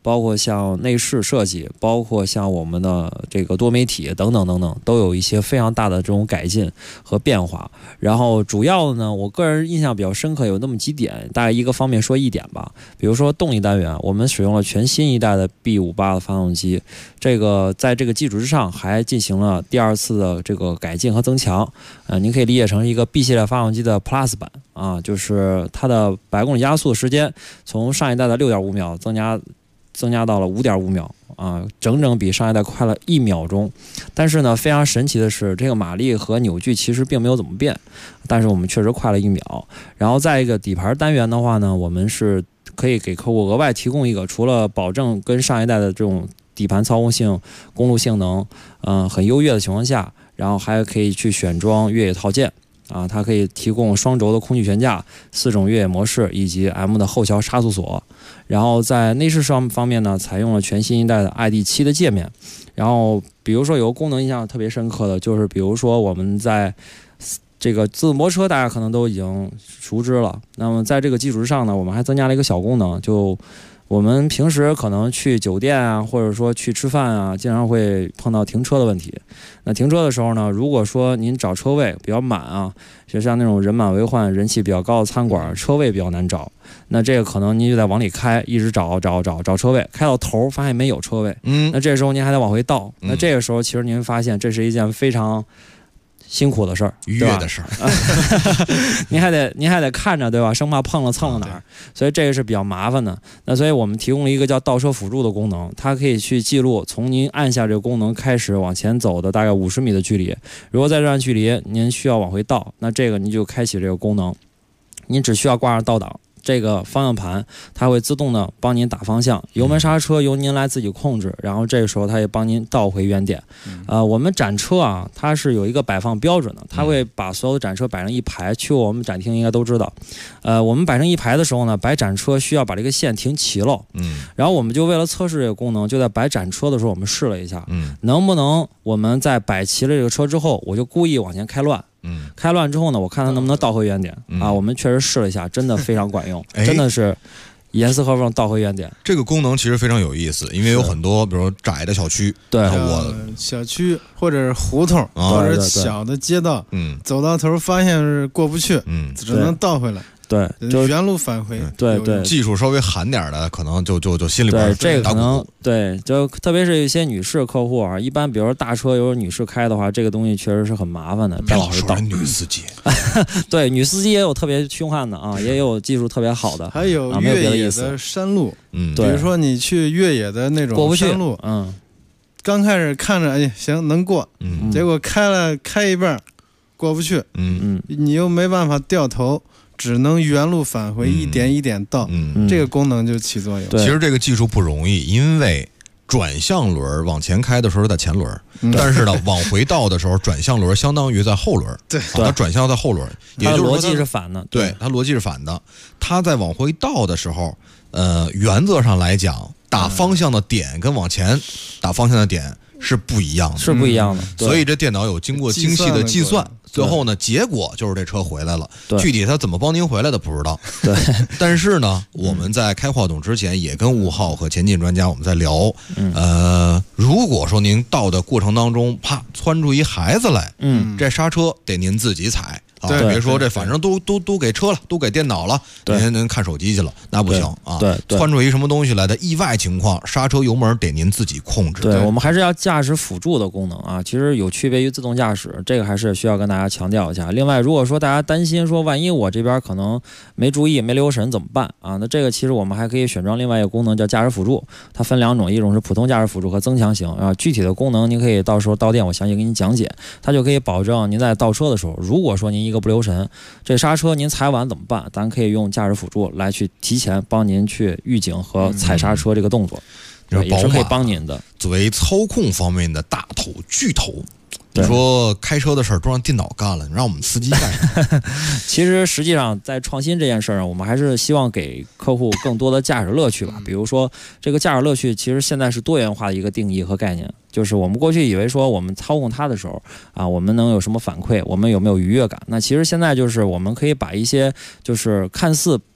包括像内饰设计，包括像我们的这个多媒体等等等等，都有一些非常大的这种改进和变化。然后主要的呢，我个人印象比较深刻有那么几点，大概一个方面说一点吧。比如说动力单元，我们使用了全新一代的 B58的发动机，这个在这个基础之上还进行了第2次的这个改进和增强。您可以理解成一个 B 系列发动机的 Plus 版啊，就是它的百公里加速时间从上一代的6.5秒增加到了5.5秒啊，整整比上一代快了1秒钟。但是呢，非常神奇的是，这个马力和扭矩其实并没有怎么变，但是我们确实快了1秒。然后在一个底盘单元的话呢，我们是可以给客户额外提供一个，除了保证跟上一代的这种底盘操控性、公路性能很优越的情况下，然后还可以去选装越野套件啊，它可以提供双轴的空气悬架、4种越野模式以及 M 的后桥差速锁。然后在内饰上方面呢，采用了全新一代的 ID7 的界面。然后比如说有个功能印象特别深刻的就是，比如说我们在这个自动泊车大家可能都已经熟知了，那么在这个基础之上呢，我们还增加了一个小功能，就我们平时可能去酒店啊，或者说去吃饭啊，经常会碰到停车的问题。那停车的时候呢，如果说您找车位比较满啊，就像那种人满为患、人气比较高的餐馆，车位比较难找，那这个可能您就得往里开，一直找车位，开到头发现没有车位，那这时候您还得往回倒，那这个时候其实您会发现这是一件非常辛苦的事儿， 愉悦的事儿， 您还得看着，对吧？生怕碰了蹭了哪儿，所以这个是比较麻烦的。那所以我们提供了一个叫倒车辅助的功能，它可以去记录从您按下这个功能开始往前走的大概50米的距离。如果在这段距离您需要往回倒，那这个您就开启这个功能，您只需要挂上倒档。这个方向盘它会自动的帮您打方向，油门刹车由您来自己控制，然后这个时候它也帮您倒回原点。我们展车啊，它是有一个摆放标准的，它会把所有的展车摆成一排，去过我们展厅应该都知道。我们摆成一排的时候呢，摆展车需要把这个线停齐了。然后我们就为了测试这个功能，就在摆展车的时候我们试了一下，能不能我们在摆齐了这个车之后，我就故意往前开乱。开乱之后呢，我看它能不能倒回原点啊？我们确实试了一下，真的非常管用，真的是严丝合缝倒回原点。 这个功能其实非常有意思，因为有很多比如说窄的小区， 对， 小区或者是胡同，或者小的街道，走到头发现是过不去，只能倒回来。 对， 就原路返回。 对， 技术稍微寒点的，可能就心里边对这个可能对，就特别是一些女士客户啊，一般比如说大车有女士开的话，这个东西确实是很麻烦的。 别老说女司机， 对，女司机也有特别凶悍的啊，也有技术特别好的， 还有越野的山路，比如说你去越野的那种山路，刚开始看着哎行能过，结果开一半过不去，你又没办法掉头。只能原路返回，一点一点倒，这个功能就起作用。 其实这个技术不容易，因为转向轮往前开的时候在前轮，但是呢，往回倒的时候，转向轮相当于在后轮。 对， 它转向在后轮，也就是逻辑是反的。 对，它逻辑是反的。它在往回倒的时候，原则上来讲，打方向的点跟往前打方向的点是不一样的， 是不一样的。 所以这电脑有经过精细的计算。最后呢，结果就是这车回来了。具体他怎么帮您回来的不知道。 对， 但是呢，我们在开话筒之前也跟吴浩和前进专家我们在聊。如果说您到的过程当中，啪窜出一孩子来，这刹车得您自己踩。别说这反正都给车了，都给电脑了，您看手机去了，那不行啊！窜出一什么东西来的意外情况，刹车油门得您自己控制。 对，我们还是要驾驶辅助的功能啊，其实有区别于自动驾驶，这个还是需要跟大家强调一下。另外，如果说大家担心说万一我这边可能没注意没留神怎么办啊？那这个其实我们还可以选装另外一个功能叫驾驶辅助，它分2种，一种是普通驾驶辅助和增强型啊。具体的功能您可以到时候到店我详细给您讲解，它就可以保证您在倒车的时候，如果说您一个不留神，这刹车您踩晚怎么办？咱可以用驾驶辅助来去提前帮您去预警和踩刹车这个动作，也是可以帮您的。 作为操控方面的大头巨头，你说开车的事儿都让电脑干了，你让我们司机干。 其实实际上在创新这件事儿上，我们还是希望给客户更多的驾驶乐趣吧。比如说这个驾驶乐趣，其实现在是多元化的一个定义和概念。就是我们过去以为说我们操控它的时候啊，我们能有什么反馈，我们有没有愉悦感？那其实现在就是我们可以把一些就是看似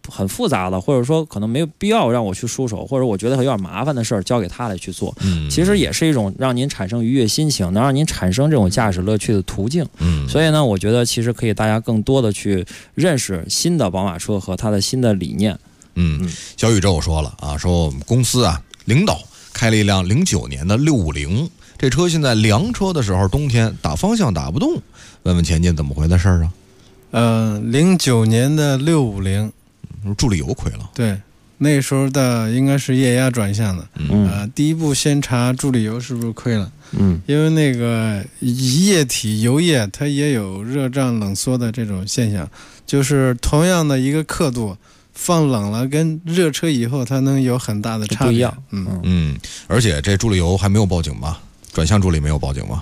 很复杂的，或者说可能没有必要让我去出手，或者我觉得有点麻烦的事儿交给他来去做，其实也是一种让您产生愉悦心情，能让您产生这种驾驶乐趣的途径。所以呢，我觉得其实可以大家更多的去认识新的宝马车和它的新的理念。 小宇宙说了啊，说我们公司啊领导开了一辆09年的650，这车现在凉车的时候冬天打方向打不动，问问前进怎么回的事儿啊 ？09年的650， 助力油亏了。 对，那时候的应该是液压转向的。第一步先查助力油是不是亏了。因为那个液体油液它也有热胀冷缩的这种现象，就是同样的一个刻度，放冷了跟热车以后它能有很大的差别。 不一样。 而且这助力油还没有报警吧？转向助力没有报警吗？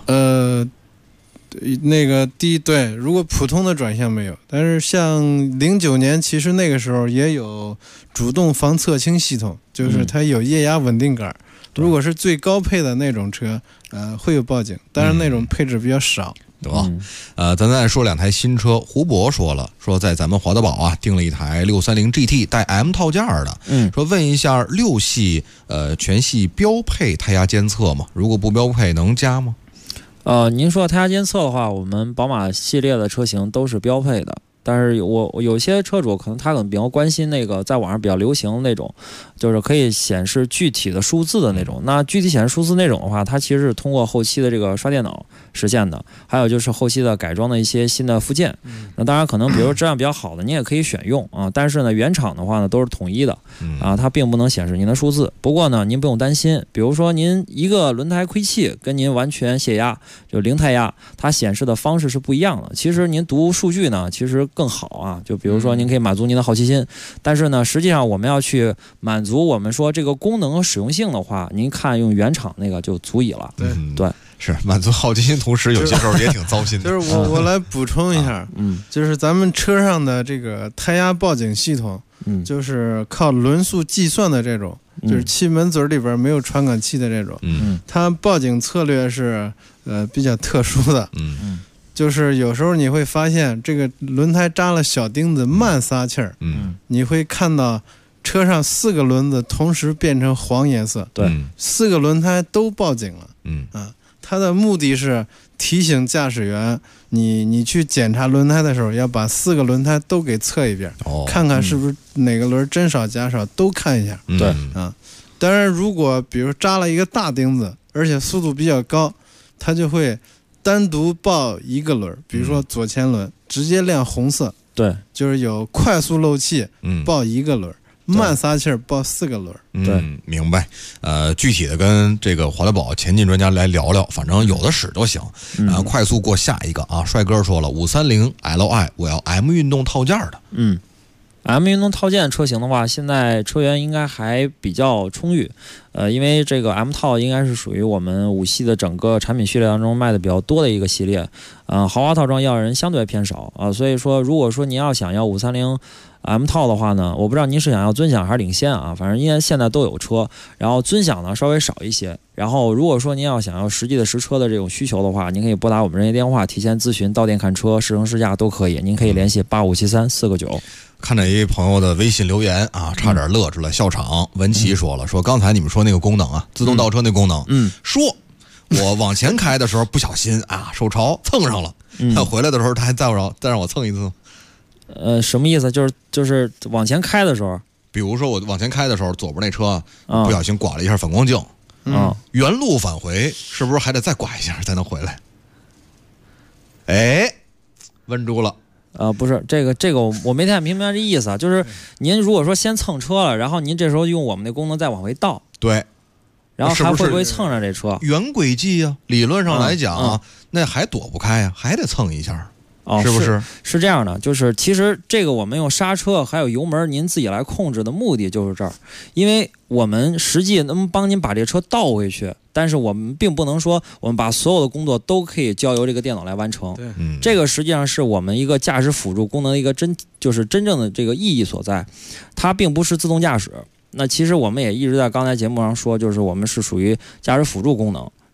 那个对，如果普通的转向没有，但是像09年，其实那个时候也有主动防侧倾系统，就是它有液压稳定杆。如果是最高配的那种车，会有报警，当然那种配置比较少。 得咱再说两台新车。胡博说了，说在咱们华德宝啊订了一台630 GT 带 M 套件的，说问一下6系全系标配胎压监测吗？如果不标配能加吗？ 您说胎压监测的话，我们宝马系列的车型都是标配的。但是我有些车主可能比较关心那个在网上比较流行的那种，就是可以显示具体的数字的那种。那具体显示数字那种的话，它其实是通过后期的这个刷电脑实现的，还有就是后期的改装的一些新的附件。那当然可能比如质量比较好的您也可以选用啊，但是呢原厂的话呢都是统一的啊，它并不能显示您的数字。不过呢您不用担心，比如说您一个轮胎亏气跟您完全泄压就零胎压，它显示的方式是不一样的。其实您读数据呢其实更好啊，就比如说您可以满足您的好奇心，但是呢实际上我们要去满足我们说这个功能和实用性的话，您看用原厂那个就足以了。对， 是满足好奇心，同时有些时候也挺糟心的。 就是我来补充一下，就是咱们车上的这个胎压报警系统，就是靠轮速计算的这种，就是气门嘴里边没有传感器的这种，它报警策略是比较特殊的，就是有时候你会发现这个轮胎扎了小钉子慢撒气儿，你会看到车上4个轮子同时变成黄颜色， 对 ，4个轮胎都报警了，它的目的是提醒驾驶员，你去检查轮胎的时候要把4个轮胎都给测一遍，看看是不是哪个轮真少假少都看一下。 对当然如果比如扎了一个大钉子，而且速度比较高，它就会单独报一个轮，比如说左前轮直接亮红色， 对， 就是有快速漏气报1个轮，慢撒气儿报4个轮。 对， 明白。具体的跟这个华德宝前进专家来聊聊，反正有的使就行。快速过下一个啊，帅哥说了，530 Li 我要 M 运动套件的。 M 运动套件车型的话，现在车源应该还比较充裕，因为这个 M 套应该是属于我们5系的整个产品序列当中卖的比较多的一个系列，豪华套装要人相对偏少啊，所以说如果说您要想要530 M 套的话呢，我不知道您是想要尊享还是领先啊，反正因为现在都有车，然后尊享呢稍微少一些，然后如果说您要想要实际的实车的这种需求的话，您可以拨打我们热线电话提前咨询，到店看车试乘试驾都可以，您可以联系8573 4个9。 看着一朋友的微信留言啊，差点乐出来，笑场。文琪说了，说刚才你们说那个功能啊，自动倒车那功能，说我往前开的时候不小心啊手潮蹭上了，他回来的时候他还再让我蹭一次。 什么意思？就是往前开的时候， 比如说我往前开的时候，左边那车不小心刮了一下反光镜，原路返回是不是还得再刮一下才能回来？哎，问住了。 不是这个我没太明白这意思啊，就是您如果说先蹭车了，然后您这时候用我们的功能再往回倒， 对， 然后还会不会蹭上这车？ 原轨迹啊，理论上来讲，那还躲不开呀，还得蹭一下。是不是？ 是这样的，就是其实这个我们用刹车还有油门您自己来控制的目的就是这儿，因为我们实际能帮您把这车倒回去，但是我们并不能说我们把所有的工作都可以交由这个电脑来完成。 对， 这个实际上是我们一个驾驶辅助功能的一个真正的这个意义所在，它并不是自动驾驶。那其实我们也一直在刚才节目上说，就是我们是属于驾驶辅助功能。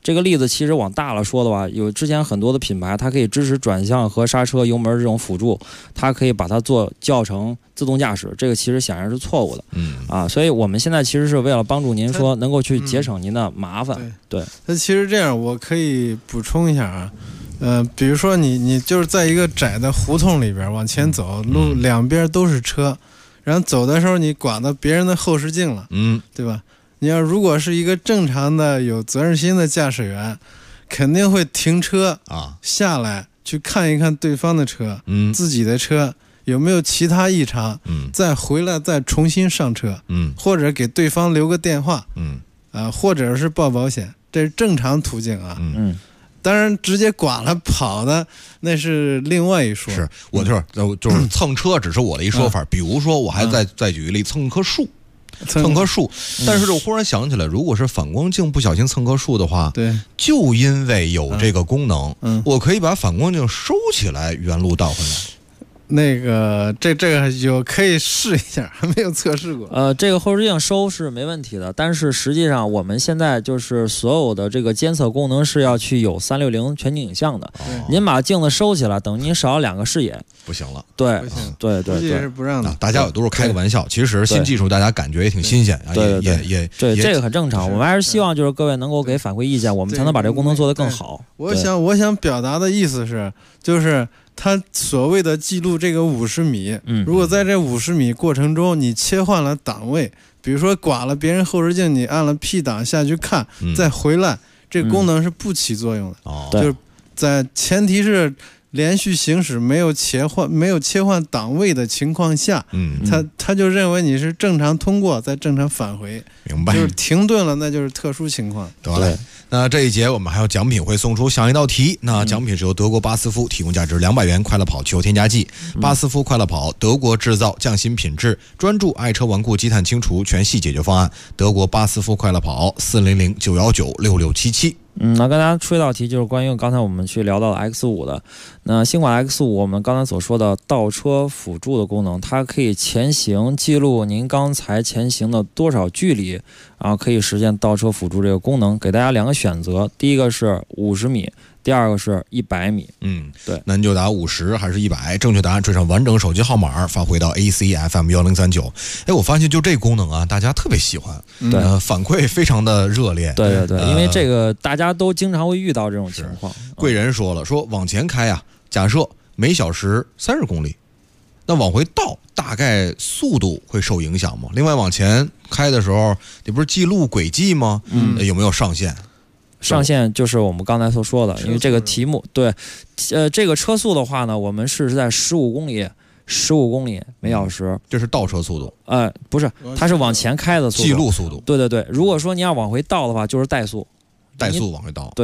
这个例子其实往大了说的话，有之前很多的品牌，它可以支持转向和刹车、油门这种辅助，它可以把它叫成自动驾驶，这个其实显然是错误的。所以我们现在其实是为了帮助您说能够去节省您的麻烦。对， 那其实这样我可以补充一下啊。比如说你就是在一个窄的胡同里边往前走，路两边都是车，然后走的时候你刮到别人的后视镜了，对吧？你要如果是一个正常的有责任心的驾驶员，肯定会停车下来去看一看对方的车，自己的车有没有其他异常，再回来再重新上车，或者给对方留个电话，或者是报保险，这是正常途径啊。当然，直接剐了跑的那是另外一说。 是我就是蹭车，只是我的一说法。比如说，我还再举个例，蹭棵树。但是我忽然想起来，如果是反光镜不小心蹭棵树的话， 对， 就因为有这个功能，我可以把反光镜收起来，原路倒回来。 那个这个有可以试一下，还没有测试过。 这个后视镜收是没问题的，但是实际上我们现在就是所有的这个监测功能是要去有360全景影像的。您把镜子收起来，等您少了2个视野， 不行了。 对，对， 是不让的。 大家也都是开个玩笑，其实新技术大家感觉也挺新鲜， 对，这个很正常。我们还是希望就是各位能够给反馈意见，我们才能把这个功能做得更好。 我想表达的意思是，就是他所谓的记录这个50米，如果在这50米过程中你切换了档位，比如说剐了别人后视镜，你按了 P 档下去看，再回来，这功能是不起作用的。就是在前提是连续行驶没有切换档位的情况下，他就认为你是正常通过，再正常返回。 明白。 就是停顿了，那就是特殊情况。 对。那这一节我们还有奖品会送出下一道题，那奖品是由德国巴斯夫提供价值200元快乐跑汽油添加剂。巴斯夫快乐跑，德国制造，匠心品质，专注爱车顽固积碳清除全系解决方案。德国巴斯夫快乐跑，400-919-6677。 那刚才出一道题，就是关于刚才我们去聊到的 X5 的。那新款 X5 我们刚才所说的倒车辅助的功能，它可以前行记录您刚才前行的多少距离，然后可以实现倒车辅助这个功能。给大家2个选择，第一个是50米，第二个是100米。对， 那您就答50还是100，正确答案缀上完整手机号码发回到 ACFM1039。我发现就这功能啊，大家特别喜欢，反馈非常的热烈。 对，因为这个大家都经常会遇到这种情况。 贵人说了，说往前开啊，假设每小时30公里，那往回倒大概速度会受影响吗？另外往前开的时候，你不是记录轨迹吗？有没有上限？ 上限就是我们刚才所说的，因为这个题目对，这个车速的话呢，我们是在15公里每小时， 这是倒车速度。 不是，它是往前开的速度， 记录速度。 对，如果说你要往回倒的话，就是怠速往回倒。 对。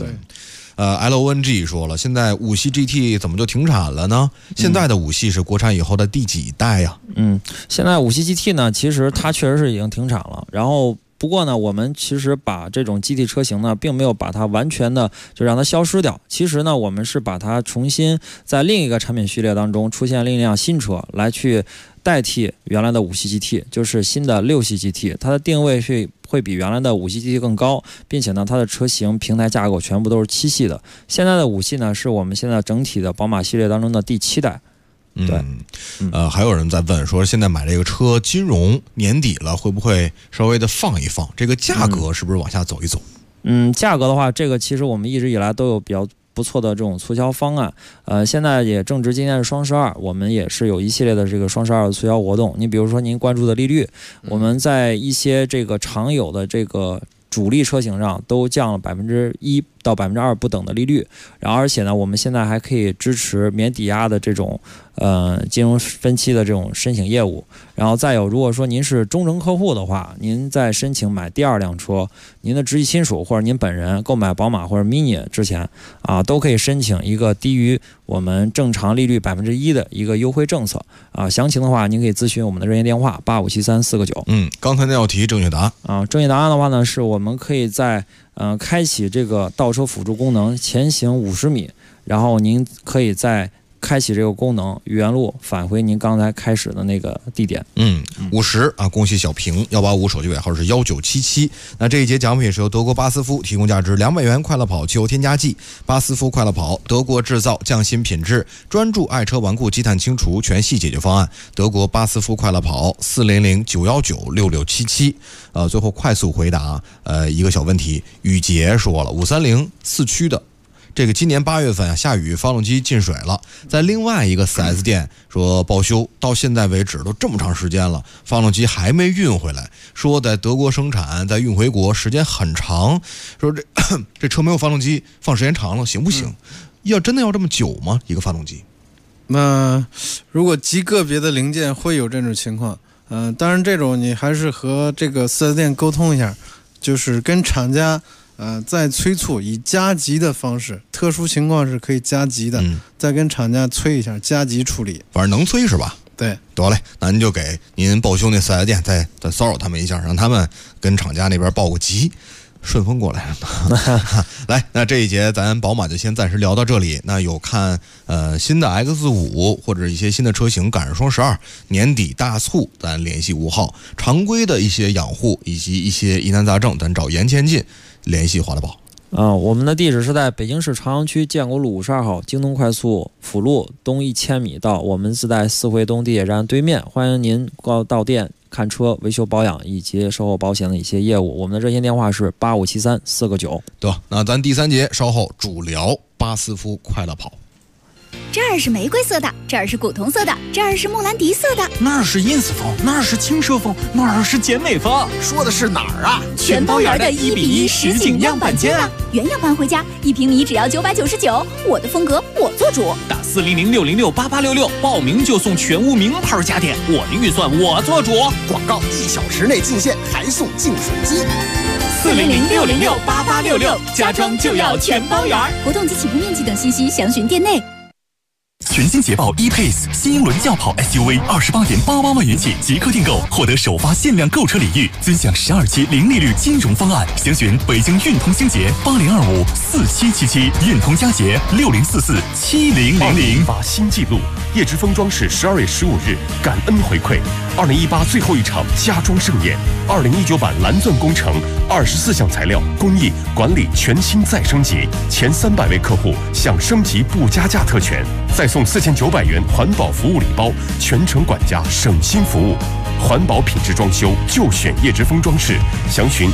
LONG 说了，现在5系 GT 怎么就停产了呢？现在的5系是国产以后的第几代呀？ 现在5系 GT 呢，其实它确实是已经停产了，然后。不过呢，我们其实把这种 GT 车型呢，并没有把它完全的就让它消失掉。其实呢，我们是把它重新在另一个产品序列当中出现另一辆新车，来去代替原来的5系 GT， 就是新的6系 GT。它的定位是会比原来的5系 GT 更高，并且呢，它的车型平台架构全部都是7系的。现在的5系呢，是我们现在整体的宝马系列当中的第7代。对， 还有人在问说，现在买这个车金融年底了，会不会稍微的放一放？这个价格是不是往下走一走？ 价格的话，这个其实我们一直以来都有比较不错的这种促销方案。现在也正值今天是双12，我们也是有一系列的这个双12的促销活动。你比如说您关注的利率，我们在一些这个常有的这个主力车型上都降了1%到2%不等的利率，然后而且呢，我们现在还可以支持免抵押的这种金融分期的这种申请业务。然后再有，如果说您是忠诚客户的话，您在申请买第2辆车，您的直系亲属或者您本人购买宝马或者 Mini 之前啊，都可以申请一个低于我们正常利率1%的一个优惠政策啊。详情的话，您可以咨询我们的热线电话8573-4个9。 刚才那道题正确答案啊，正确答案的话呢，是我们可以在开启这个倒车辅助功能，前行50米，然后您可以在开启这个功能，原路返回您刚才开始的那个地点。 50啊，恭喜小平185，手机尾号是1977。那这一节奖品是由德国巴斯夫提供价值200元快乐跑汽油添加剂。巴斯夫快乐跑，德国制造，匠心品质，专注爱车顽固积碳清除全系解决方案。德国巴斯夫快乐跑，400-919-6677。最后快速回答一个小问题，雨杰说了，530四驱的。这个今年8月份下雨，发动机进水了，在另外一个 4S 店说报修，到现在为止都这么长时间了，发动机还没运回来，说在德国生产，再运回国时间很长，说这车没有发动机放时间长了行不行？真的要这么久吗？一个发动机？ 那如果极个别的零件会有这种情况，当然这种你还是和这个 4S 店沟通一下，就是跟厂家再催促，以加急的方式，特殊情况是可以加急的，再跟厂家催一下，加急处理。 反正能催是吧？ 对， 得嘞，那您就给您报修那4S店再骚扰他们一下，让他们跟厂家那边报个急。顺丰过来了来，那这一节咱宝马就先暂时聊到这里。那有看新的 X5 或者一些新的车型赶上双12年底大促，咱联系5号。常规的一些养护以及一些疑难杂症，咱找严前进联系华德宝。 我们的地址是在北京市朝阳区建国路52号京东快速辅路东1000米道，我们是在四惠东地铁站对面，欢迎您到店看车、维修保养以及售后保险的一些业务。我们的热线电话是8573-4个9。 得，那咱第3节稍后主聊巴斯夫快乐跑。 这儿是玫瑰色的，这儿是古铜色的，这儿是木兰迪色的， 那儿是ins风，那儿是轻奢风，那儿是简美风。说的是哪儿啊？ 全包圆的1:1实景样板间啊！原样搬回家，1平米只要999，我的风格我做主。 打400-606-8866，报名就送全屋名牌家电，我的预算我做主。 广告1小时内进线，还送净水机。 400-606-8866，家装就要全包圆。 活动及起步面积等信息详询店内。 全新捷豹 E-Pace 新英伦轿跑 SUV28.88万元起即刻订购，获得首发限量购车礼遇，尊享12期零利率金融方案。详询北京运通星捷8025-4777，运通佳捷6044-7000。 发新纪录，叶之峰装饰12月15日感恩回馈2018最后一场家装盛宴，2019版蓝钻工程24项材料工艺管理全新再升级，前300位客户享升级不加价特权，再送4900元环保服务礼包，全程管家省心服务，环保品质装修就选叶之峰装饰，详询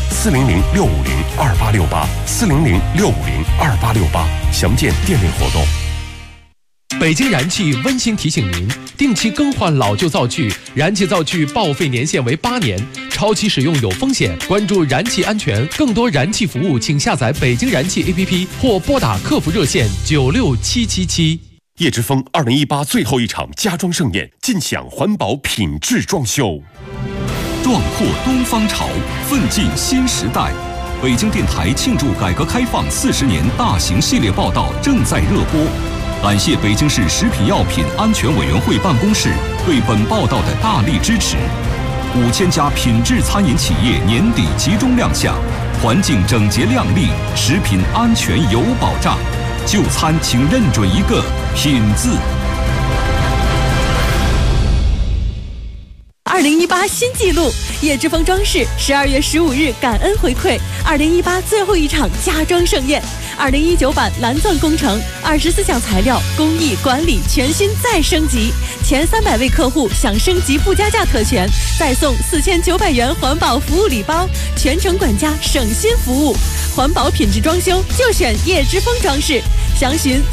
400-650-2868，400-650-2868，详见店内活动。 北京燃气温馨提醒您，定期更换老旧灶具，燃气灶具报废年限为8年，超期使用有风险。关注燃气安全，更多燃气服务请下载北京燃气 APP 或拨打客服热线96777。 叶之峰2018最后一场家装盛宴，尽享环保品质装修。 壮阔东方潮，奋进新时代。北京电台庆祝改革开放40年大型系列报道正在热播。感谢北京市食品药品安全委员会办公室对本报道的大力支持。5000家品质餐饮企业年底集中亮相，环境整洁亮丽，食品安全有保障。就餐请认准一个品字。 2018新纪录，叶之峰装饰12月15日感恩回馈2018最后一场家装盛宴，2019版蓝钻工程24项材料工艺管理全新再升级，前300位客户享升级不加价特权，再送4900元环保服务礼包，全程管家省心服务，环保品质装修就选叶之峰装饰，详询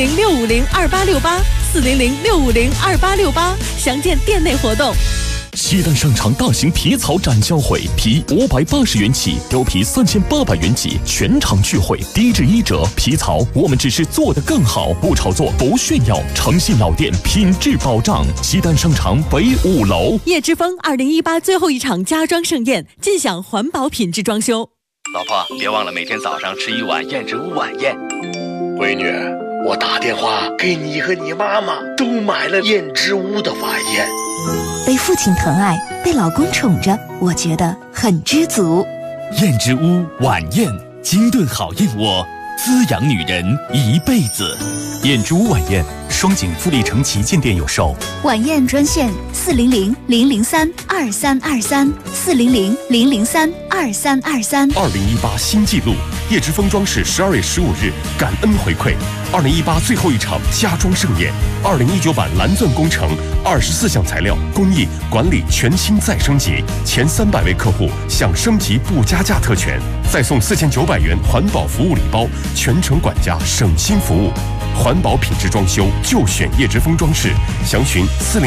400-650-2868，400-650-2868，详见店内活动。 西单商场大型皮草展销会，皮580元起，貂皮3800元起，全场聚会，低至1折。皮草我们只是做得更好，不炒作，不炫耀，诚信老店，品质保障。西单商场北5楼。 叶之峰2018最后一场家装盛宴，尽享环保品质装修。 老婆，别忘了每天早上吃1碗燕之屋晚宴。 闺女，我打电话给你和你妈妈都买了燕之屋的晚宴。 被父亲疼爱，被老公宠着，我觉得很知足。 燕之屋晚宴，精炖好燕窝，滋养女人一辈子。燕之屋晚宴双井富力城旗舰店有售。 晚宴专线400-003-2323，400-003-2323。 2018新纪录，叶之峰装饰12月15日感恩回馈，2018最后一场家装盛宴，2019版蓝钻工程24项材料工艺管理全新再升级，前300位客户享升级不加价特权，再送4900元环保服务礼包，全程管家省心服务。环保品质装修就选叶之峰装饰，详询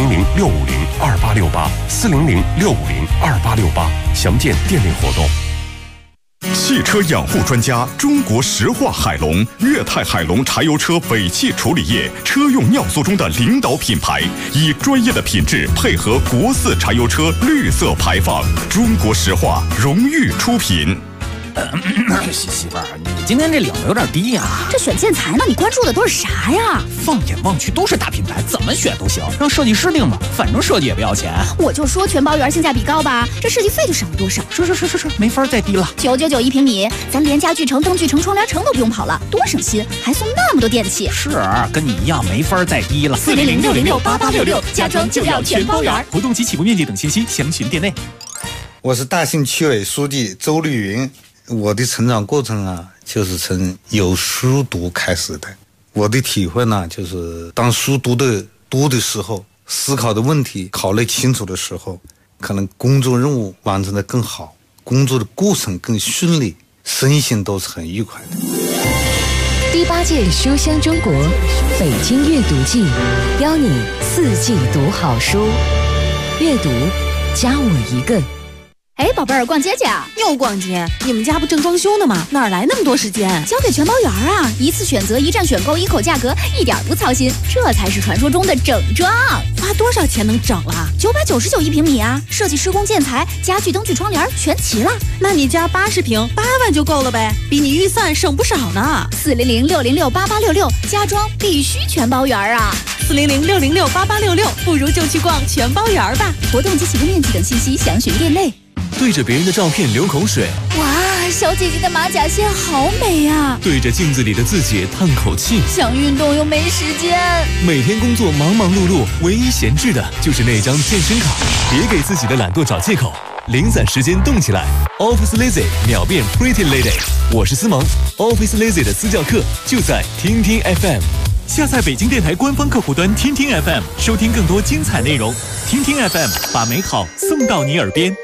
400-650-2868，400-650-2868，详见店内活动。 汽车养护专家中国石化海龙，粤泰海龙柴油车尾气处理液车用尿素中的领导品牌，以专业的品质配合国4柴油车绿色排放，中国石化荣誉出品。 媳妇儿，你今天这领子有点低呀。 这选建材呢，你关注的都是啥呀？ 放眼望去都是大品牌，怎么选都行，让设计师定吧，反正设计也不要钱。 我就说全包圆性价比高吧，这设计费就省了多少？ 是，没法再低了。 999一平米，咱连家具城、灯具城、窗帘城都不用跑了，多省心，还送那么多电器。 是，跟你一样没法再低了。 400-606-8866，家装就要全包圆。 活动及起步面积等信息详询店内。 我是大兴区委书记周绿云。我的成长过程啊，就是从有书读开始的。我的体会呢，就是当书读的多的时候，思考的问题考虑清楚的时候，可能工作任务完成的更好，工作的过程更顺利，身心都是很愉快的。 第8届书香中国北京阅读季，邀你4季读好书，阅读加我一个。 哎，宝贝儿，逛街去啊？ 又逛街？你们家不正装修呢吗？哪来那么多时间？ 交给全包圆啊！一次选择，一站选购，一口价格，一点不操心，这才是传说中的整装。 花多少钱能整了 ？999一平米啊！设计施工建材、家具、灯具、窗帘全齐了。 那你家80平，8万就够了呗，比你预算省不少呢。 400-606-8866，家装必须全包圆啊 ！400-606-8866，不如就去逛全包圆吧。 活动及起步面积等信息详询店内。 对着别人的照片流口水， 哇，小姐姐的马甲线好美呀！ 对着镜子里的自己叹口气， 想运动又没时间。 每天工作忙忙碌碌，唯一闲置的就是那张健身卡。别给自己的懒惰找借口，零散时间动起来。Office Lazy 秒变 Pretty Lady， 我是思萌。Office Lazy 的私教课就在听听 FM。下载北京电台官方客户端听听 FM， 收听更多精彩内容。听听 FM， 把美好送到你耳边。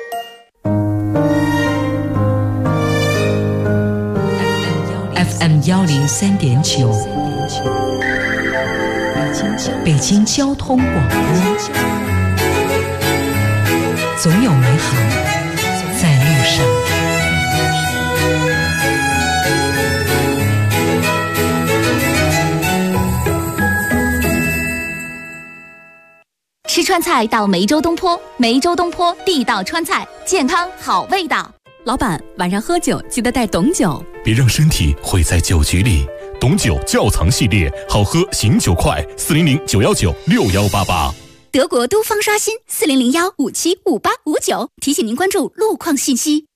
FM 103.9，北京交通广播，总有美好在路上。 吃川菜到梅州东坡，梅州东坡地道川菜，健康好味道。 老板，晚上喝酒记得带董酒， 别让身体毁在酒局里。董酒窖藏系列，好喝醒酒快，400-919-6188。 德国都方刷新，400-1575859。提醒您关注路况信息。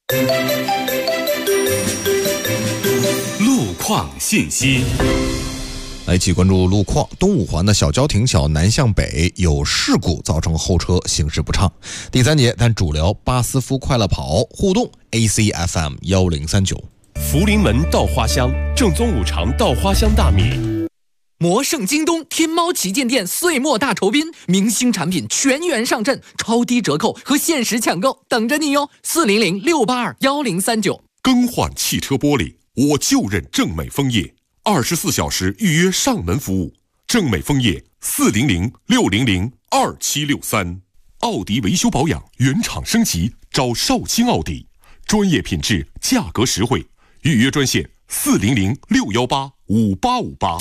路况信息。 来一起关注路况。东五环的小交亭桥南向北有事故，造成后车行驶不畅。第3节，咱主聊巴斯夫快乐跑互动 ACFM 1039。 福临门稻花香，正宗五常稻花香大米。 魔圣京东天猫旗舰店岁末大酬宾，明星产品全员上阵，超低折扣和限时抢购等着你哟！400-682-1039。 更换汽车玻璃，我就认正美枫叶，24小时预约上门服务。正美枫叶400-600-2763。奥迪维修保养原厂升级，找少卿奥迪，专业品质，价格实惠。预约专线400-618-5858。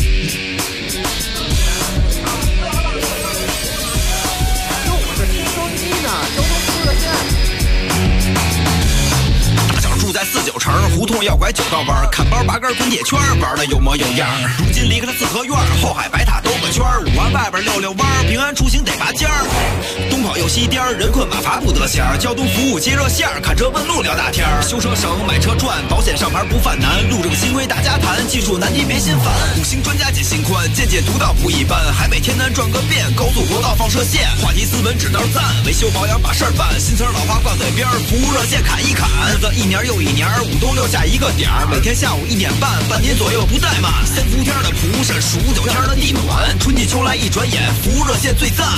住在49城， 胡同要拐九道弯，看包八根滚铁圈，玩的有模有样。如今离开了四合院，后海白塔兜个圈，五环外边溜溜弯，平安出行得拔尖儿。东跑右西颠，人困马乏不得闲，交通服务接热线，看车问路聊大天。修车省，买车赚，保险上牌不犯难，路这个新规大家谈，技术难题别心烦。五星专家解心宽，渐渐独到不一般，海北天南转个遍，高速国道放射线，话题斯文指道赞，维修保养把事儿办，新词老话挂嘴边，服务热线砍一砍，日子一年又一年，五东六下一个点儿，每天下午1点半，半年左右不怠慢。三伏天的蒲扇，数9天的地暖，春季秋来一转眼，服务热线最赞。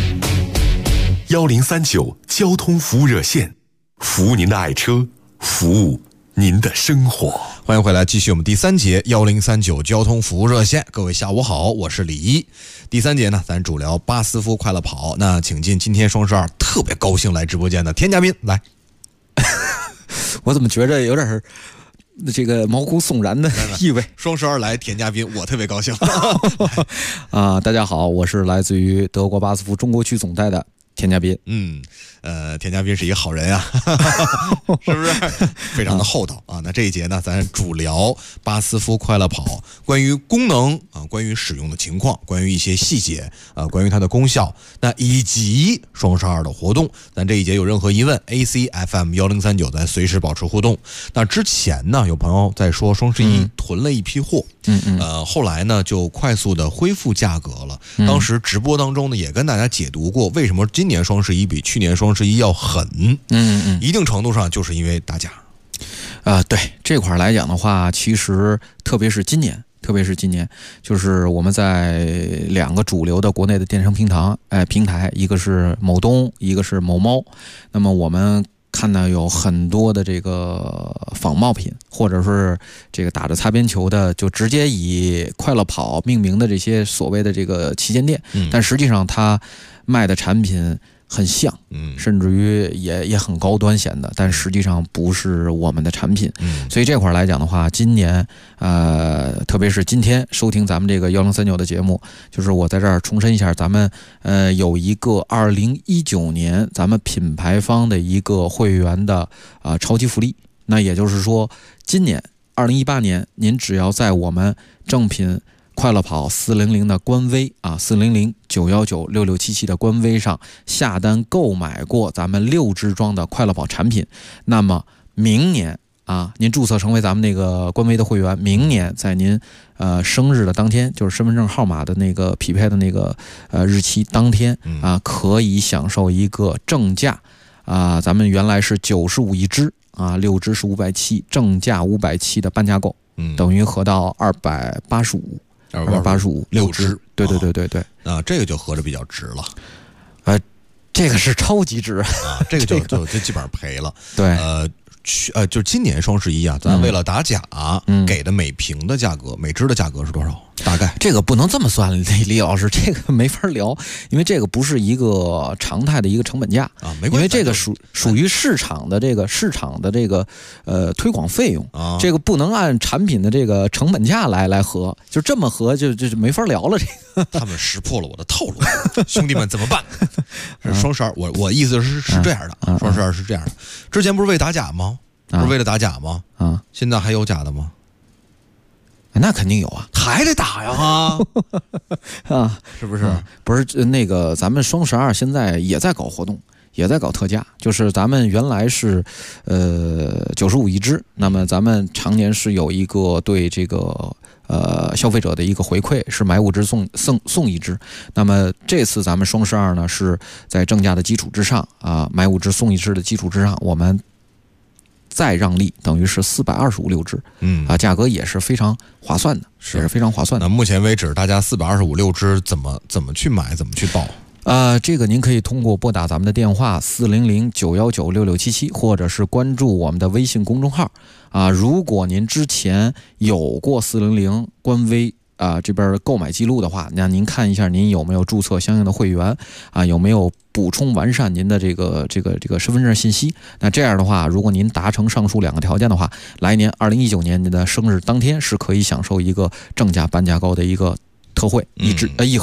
1039交通服务热线，服务您的爱车，服务您的生活。 欢迎回来，继续我们第3节1039交通服务热线。各位下午好，我是李一。第3节呢，咱主聊巴斯夫快乐跑。那请进今天双12特别高兴来直播间的田嘉宾来。 我怎么觉着有点这个毛骨悚然的意味？ 双12来田嘉宾，我特别高兴。 大家好，我是来自于德国巴斯夫中国区总代的田嘉宾。 田嘉宾是一个好人啊，是不是？非常的厚道啊。那这一节呢，咱主聊巴斯夫快乐跑，关于功能啊，关于使用的情况，关于一些细节啊，关于它的功效，那以及双12的活动，咱这一节有任何疑问 ，AC FM 1039，咱随时保持互动。那之前呢，有朋友在说双11囤了一批货，后来呢就快速的恢复价格了。当时直播当中呢，也跟大家解读过，为什么今年双11比去年双11要狠，一定程度上就是因为打假。 对这块来讲的话，其实特别是今年，就是我们在2个主流的国内的电商平台，一个是某东，一个是某猫。那么我们看到有很多的这个仿冒品，或者是这个打着擦边球的，就直接以快乐跑命名的这些所谓的这个旗舰店，但实际上它卖的产品很像，甚至于也很高端显得，但实际上不是我们的产品。所以这块来讲的话，今年特别是今天收听咱们这个1039的节目，就是我在这儿重申一下，咱们有一个2019年咱们品牌方的一个会员的超级福利。那也就是说，今年2018年，您只要在我们正品快乐跑400的官微400-919-6677的官微上下单购买过咱们6支装的快乐跑产品，那么明年您注册成为咱们那个官微的会员，明年在您生日的当天，就是身份证号码的那个匹配的那个日期当天可以享受一个正价咱们原来是95一支6支是570，正价570的半价购，等于合到285。6支，对， 这个就合着比较值了， 这个是超级值这个就基本上赔了。 对， 就今年双11咱为了打假给的每瓶的价格，每支的价格是多少？大概这个不能这么算，李老师，这个没法聊，因为这个不是一个常态的一个成本价没关系， 因为这个属于市场的这个推广费用这个不能按产品的这个成本价来合，就这么合就没法聊了。这个他们识破了我的套路，兄弟们怎么办？双12，我意思是这样的，双12是这样的，之前不是为打假吗？不是为了打假吗？现在还有假的吗？ 那肯定有还得打呀是不是？ 不是那个咱们双12现在也在搞活动，也在搞特价，就是咱们原来是95一支，那么咱们常年是有一个对这个消费者的一个回馈，是买5支送1支。那么这次咱们双12呢，是在正价的基础之上买5支送1支的基础之上，我们再让利，等于是425 6支，价格也是非常划算的，也是非常划算的。 那目前为止，大家425 6支怎么去买，怎么去报？ 这个您可以通过拨打咱们的电话400-919-6677，或者是关注我们的微信公众号如果您之前有过400官微这边购买记录的话，那您看一下您有没有注册相应的会员有没有补充完善您的这个身份证信息。那这样的话，如果您达成上述2个条件的话，来年2019年您的生日当天是可以享受一个正价半价购的一个特惠，一盒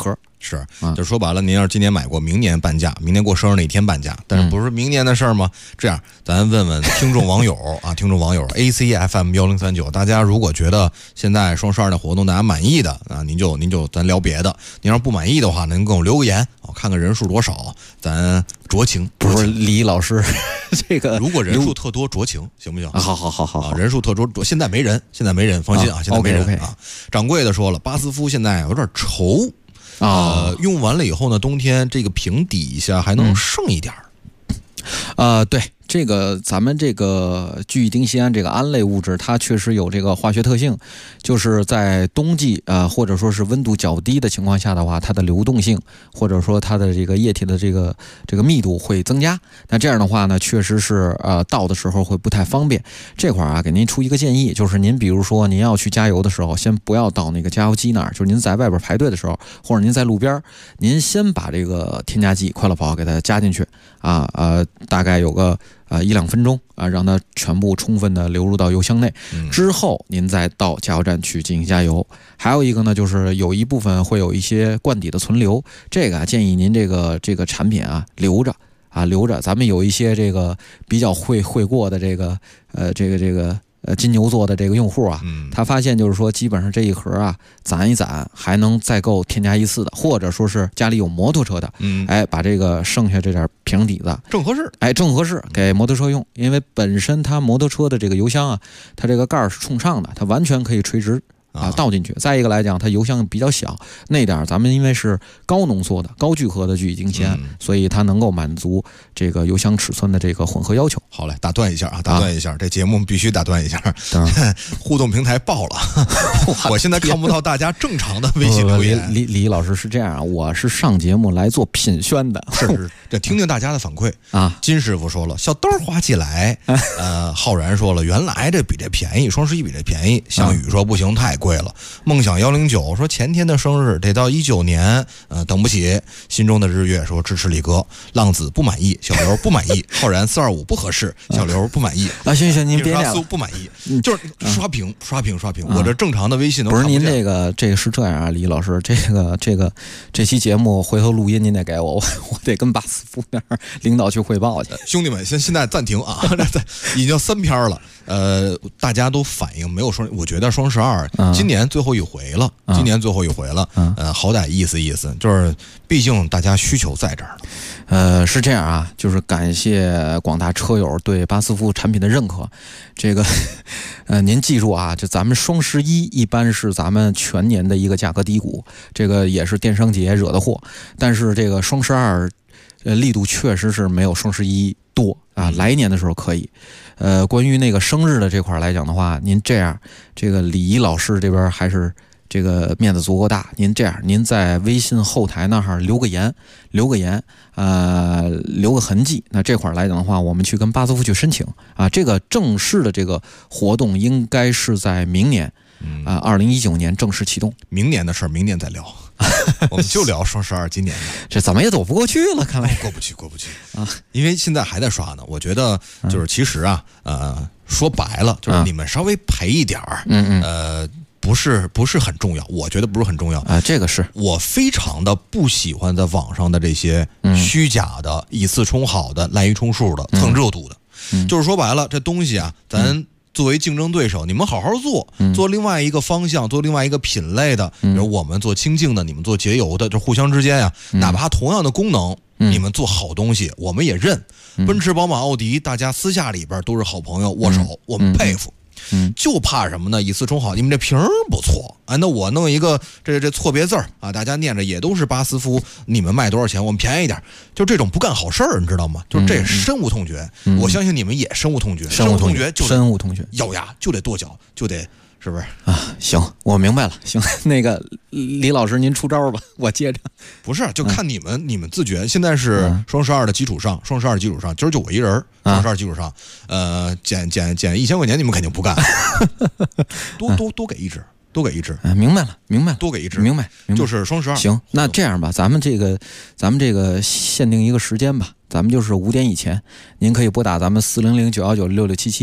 是，就说白了，您要是今年买过，明年半价，明年过生日那天半价，但是不是明年的事儿吗？这样，咱问问听众网友啊，听众网友 ACFM1039，大家如果觉得现在双12的活动大家满意的啊，您就咱聊别的。您要是不满意的话，您给我留个言，看看人数多少，咱酌情。 不是李老师，这个如果人数特多酌情，行不行？ 好， 人数特多，现在没人，放心啊，现在没人啊。掌柜的说了，巴斯夫现在有点稠。用完了以后呢，冬天这个瓶底下还能剩一点对，这个咱们这个聚乙丁酰胺这个胺类物质，它确实有这个化学特性，就是在冬季或者说是温度较低的情况下的话，它的流动性或者说它的这个液体的这个密度会增加。那这样的话呢，确实是倒的时候会不太方便。这块给您出一个建议，就是您比如说您要去加油的时候，先不要到那个加油机那儿，就是您在外边排队的时候，或者您在路边，您先把这个添加剂快乐宝给它加进去大概有个1-2分钟让它全部充分的流入到油箱内，之后您再到加油站去进行加油。还有一个呢，就是有一部分会有一些罐底的存留，这个建议您这个产品留着。咱们有一些这个比较会过的这个金牛座的这个用户他发现就是说，基本上这一盒攒一攒还能再够添加一次的，或者说是家里有摩托车的，把这个剩下这点瓶底子正合适， 正合适给摩托车用，因为本身它摩托车的这个油箱它这个盖是冲上的，它完全可以垂直倒进去。再一个来讲，它油箱比较小，那点咱们因为是高浓缩的高聚合的聚乙丁酰胺，所以它能够满足这个油箱尺寸的这个混合要求。 好嘞，打断一下，这节目必须打断一下。互动平台爆了，我现在看不到大家正常的微信留言。 李老师是这样我是上节目来做品宣的， 是这听听大家的反馈金师傅说了，小豆花起来，浩然说了，原来这比这便宜，双11比这便宜。项羽说不行，太贵了。梦想109说前天的生日得到19年，等不起。心中的日月说支持李哥。浪子不满意，小刘不满意，浩然425不合适，小刘不满意。 行，您别念了， 不满意，就是刷屏。我这正常的微信不是您这个是这样李老师，这期节目回头录音您得给我得跟巴斯夫那儿领导去汇报去。 兄弟们，现在暂停已经3篇了。大家都反映没有我觉得双12今年最后一回了，好歹意思，就是毕竟大家需求在这儿。 是这样就是感谢广大车友对巴斯夫产品的认可。这个您记住就咱们双11一般是咱们全年的一个价格低谷，这个也是电商节惹的祸。但是这个双12力度确实是没有双11多来年的时候可以。关于那个生日的这块来讲的话，您这样，这个李怡老师这边还是这个面子足够大。您这样，您在微信后台那儿留个言，留个痕迹。那这块来讲的话，我们去跟巴斯夫去申请这个正式的这个活动应该是在明年，2019年正式启动。 明年的事儿，明年再聊。我们就聊双12今年的， 这怎么也走不过去了，看来过不去因为现在还在刷呢。我觉得就是其实说白了就是你们稍微赔一点不是很重要，我觉得不是很重要这个是我非常的不喜欢在网上的这些虚假的以次充好的滥竽充数的蹭热度的，就是说白了这东西咱作为竞争对手，你们好好做另外一个方向，做另外一个品类的，比如我们做清净的，你们做节油的，就互相之间哪怕同样的功能，你们做好东西，我们也认。奔驰、宝马、奥迪，大家私下里边都是好朋友，握手，我们佩服。就怕什么呢？以次充好，你们这瓶不错那我弄一个这错别字大家念着也都是巴斯夫，你们卖多少钱？我们便宜点，就这种不干好事儿，你知道吗？就这深恶痛绝。我相信你们也深恶痛绝，深恶痛绝，咬牙就得跺脚，就得。是不是行，我明白了。行，那个李老师您出招吧，我接着。 不是，就看你们自觉。现在是双12的基础上，今儿就我一人，双12基础上，减1000块钱，你们肯定不干。多给一支， 明白了， 多给一支， 明白。 就是双12。 行，那这样吧，咱们这个限定一个时间吧，咱们就是5点以前，您可以拨打咱们400-919-6677。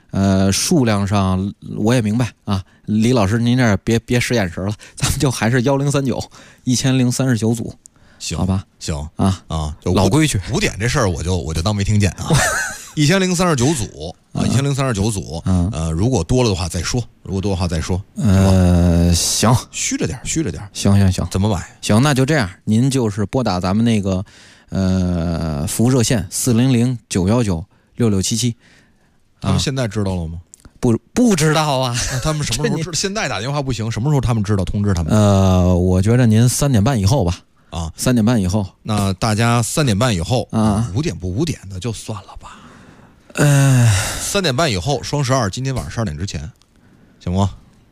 数量上我也明白啊，李老师您这别使眼神了，咱们就还是1039，1039组， 行， 好吧？ 行啊， 就老规矩 ，5点这事儿我就当没听见啊。1039组啊，1039组，如果多了的话再说， 行， 虚着点， 行， 怎么买？ 行，那就这样，您就是拨打咱们那个服务热线400-919-6677。 他们现在知道了吗？ 不知道啊。 那他们什么时候知道？现在打电话不行，什么时候他们知道？通知他们。 我觉得您3点半以后吧。 啊 ，3点半以后。 那大家3点半以后啊 ，5点不5点的就算了吧。3点半以后，双12，今天晚上12点之前，行吗？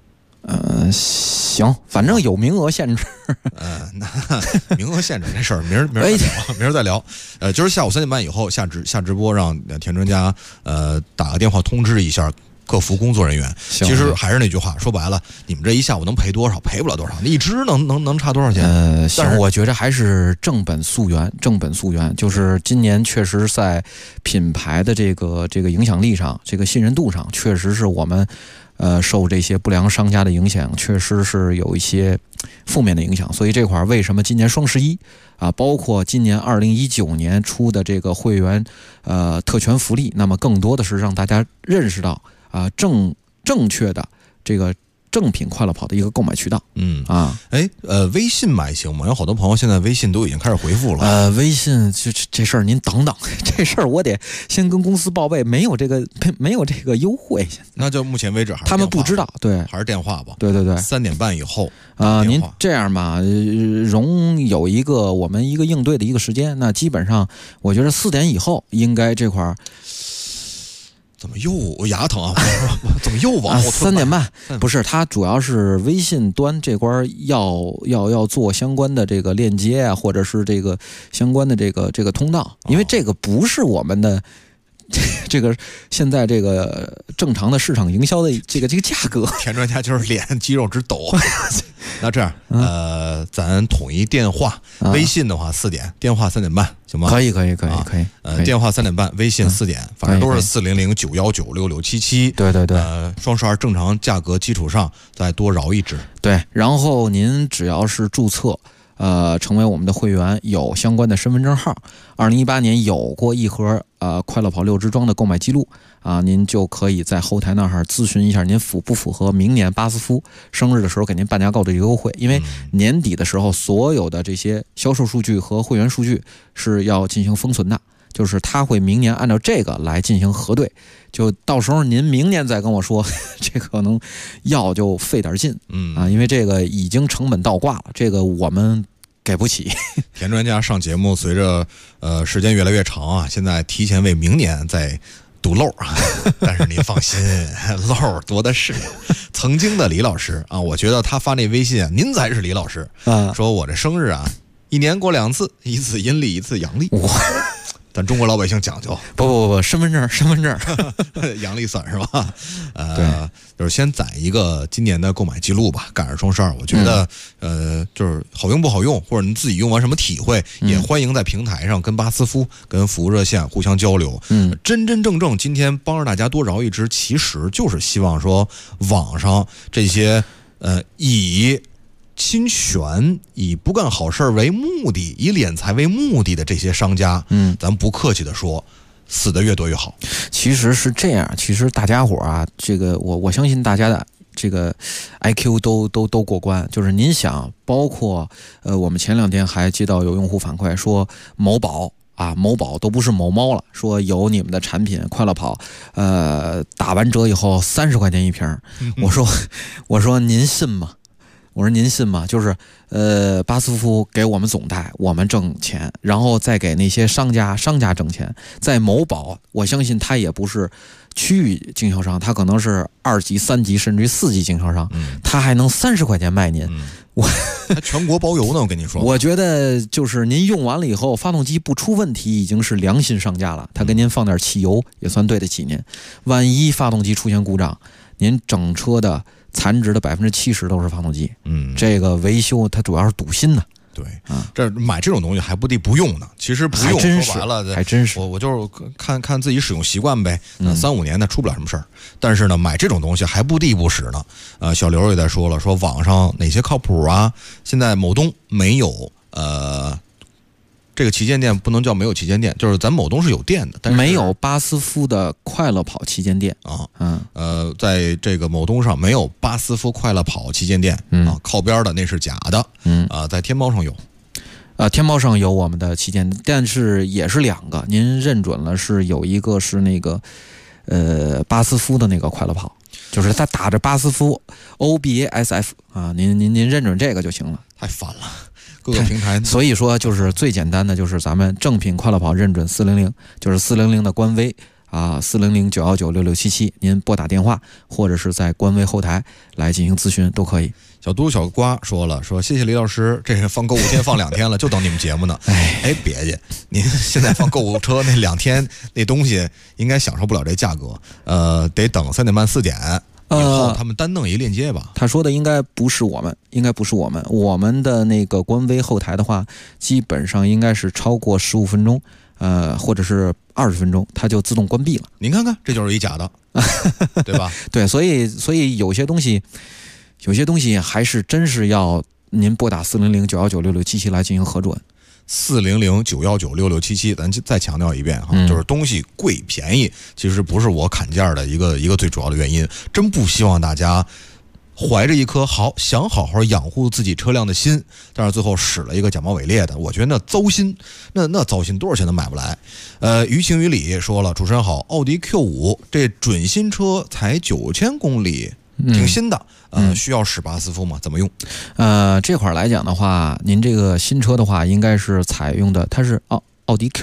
行，反正有名额限制。 那名额限制这事儿，明儿再聊。今儿下午3点半以后下直播，让田专家打个电话通知一下客服工作人员。其实还是那句话，说白了，你们这一下午能赔多少？赔不了多少。你一只能差多少钱？ 行，我觉得还是正本溯源。就是今年确实在品牌的这个影响力上，这个信任度上，确实是我们受这些不良商家的影响，确实是有一些负面的影响。所以这块为什么今年双11啊，包括今年2019年出的这个会员特权福利，那么更多的是让大家认识到正确的这个正品快乐跑的一个购买渠道。 微信买行吗？有好多朋友现在微信都已经开始回复了。 微信这事儿您等等，这事儿我得先跟公司报备，没有这个优惠。 那就目前为止还是他们不知道，对， 还是电话吧。 对 ，3点半以后您这样吧，有我们一个应对的一个时间。那基本上我觉得4点以后应该这块儿。 怎么又牙疼啊？怎么又往后退？ 3点半不是，它主要是微信端这块要做相关的这个链接啊，或者是这个相关的这个通道，因为这个不是我们的这个现在这个正常的市场营销的这个价格。 田专家就是脸肌肉直抖。那这样，咱统一电话，微信的话4点，电话3点半，行吗？ 可以。 电话3点半，微信4点，反正都是400-919-6677。 对。 双12正常价格基础上再多饶一只。 对，然后您只要是注册。成为我们的会员，有相关的身份证号，2018年有过一盒快乐跑6支装的购买记录啊，您就可以在后台那儿咨询一下您符不符合明年巴斯夫生日的时候给您半价购的一个优惠。因为年底的时候，所有的这些销售数据和会员数据是要进行封存的，就是他会明年按照这个来进行核对，就到时候您明年再跟我说，这可能要就费点劲，因为这个已经成本倒挂了，这个我们给不起。 田专家上节目，随着时间越来越长啊，现在提前为明年在堵漏啊。但是您放心，漏多的是。曾经的李老师啊，我觉得他发那微信啊，您才是李老师啊，说我这生日啊，1年过2次，一次阴历，一次阳历。咱中国老百姓讲究， 不，身份证， 阳历算是吧？对，就是先攒一个今年的购买记录吧，赶上双12，我觉得就是好用不好用，或者您自己用完什么体会，也欢迎在平台上跟巴斯夫、跟服务热线互相交流。真正今天帮着大家多饶一只，其实就是希望说网上这些以侵权、以不干好事为目的、以敛财为目的的这些商家，咱不客气的说，死的越多越好。 其实是这样，其实大家伙啊，这个我相信大家的这个 IQ 都过关。就是您想，包括我们前2天还接到有用户反馈说某宝都不是某猫了，说有你们的产品快乐跑，打完折以后30块钱一瓶。我说您信吗？就是巴斯夫给我们总代，我们挣钱，然后再给那些商家挣钱。在某宝，我相信他也不是区域经销商，他可能是2级、3级甚至于4级经销商，他还能30块钱卖您。 他全国包邮呢，我跟你说。 我觉得就是您用完了以后，发动机不出问题，已经是良心商家了。他给您放点汽油，也算对得起您。万一发动机出现故障，您整车的残值的70%都是发动机。这个维修它主要是堵心的对，这买这种东西还不得不用呢。其实不用，说白了， 还真是。 我就是看自己使用习惯呗。3-5年呢出不了什么事儿。但是呢，买这种东西还不得不使呢。小刘也在说了，说网上哪些靠谱啊？现在某东没有这个旗舰店不能叫没有旗舰店，就是咱某东是有店的，但是没有巴斯夫的快乐跑旗舰店啊。在这个某东上没有巴斯夫快乐跑旗舰店啊，靠边的那是假的。在天猫上有。 天猫上有我们的旗舰店，但是也是2个，您认准了是有一个是那个巴斯夫的那个快乐跑，就是它打着巴斯夫 OBASF 啊，您认准这个就行了。 太烦了。各个平台， 所以说就是最简单的，就是咱们正品快乐跑认准400，就是400的官微啊，400-919-6677，您拨打电话或者是在官微后台来进行咨询都可以。 小嘟小瓜说了，说谢谢李老师，这是放购物天放2天了，就等你们节目呢。哎，别介，您现在放购物车那2天那东西应该享受不了这价格，得等3点半4点。以后他们单弄一链接吧。 他说的应该不是我们，我们的那个官微后台的话，基本上应该是超过15分钟，或者是20分钟，它就自动关闭了。 您看看，这就是一假的，对吧？ 对，所以有些东西还是真是要您拨打400-919-6677来进行核准。 400-919-6677，咱再强调一遍哈，就是东西贵便宜，其实不是我砍价的一个最主要的原因。真不希望大家怀着一颗想好好养护自己车辆的心，但是最后使了一个假冒伪劣的，我觉得那糟心，那糟心，多少钱都买不来。于情于理说了，主持人好，奥迪 Q5 这准新车才9000公里。挺新的，需要使巴斯夫吗？怎么用？ 这块来讲的话，您这个新车的话，应该是采用的，它是奥迪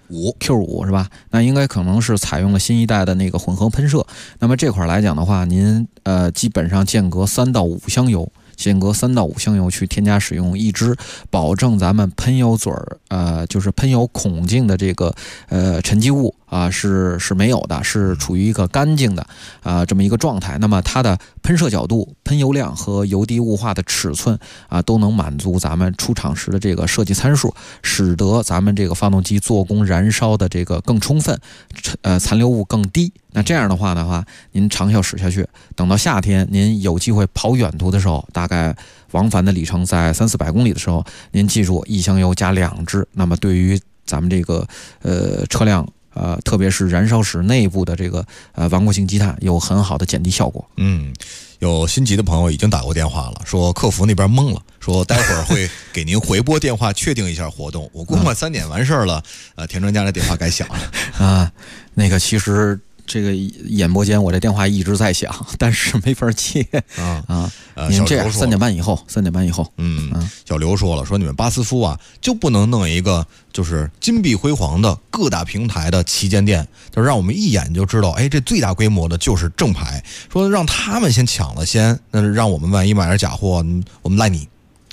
Q5 是吧？那应该可能是采用了新一代的那个混合喷射。那么这块来讲的话，您基本上间隔3到5箱油。去添加使用一支，保证咱们喷油嘴就是喷油孔径的这个沉积物是没有的，是处于一个干净的这么一个状态。那么它的喷射角度、喷油量和油滴雾化的尺寸都能满足咱们出厂时的这个设计参数，使得咱们这个发动机做工燃烧的这个更充分，残留物更低。那这样的话您长效使下去，等到夏天您有机会跑远途的时候，大概往返的里程在300-400公里的时候，您记住1箱油加2支，那么对于咱们这个车辆特别是燃烧室内部的这个顽固性积碳有很好的减低效果。 有心急的朋友已经打过电话了，说客服那边懵了，说待会儿会给您回拨电话确定一下活动。我估摸3点完事儿了，田专家的电话该响了那个其实这个演播间我这电话一直在响，但是没法接您这样3点半以后。 小刘说了，说你们巴斯夫就不能弄一个就是金碧辉煌的各大平台的旗舰店，就是让我们一眼就知道，这最大规模的就是正牌，说让他们先抢了先，那让我们万一买点假货，我们赖你。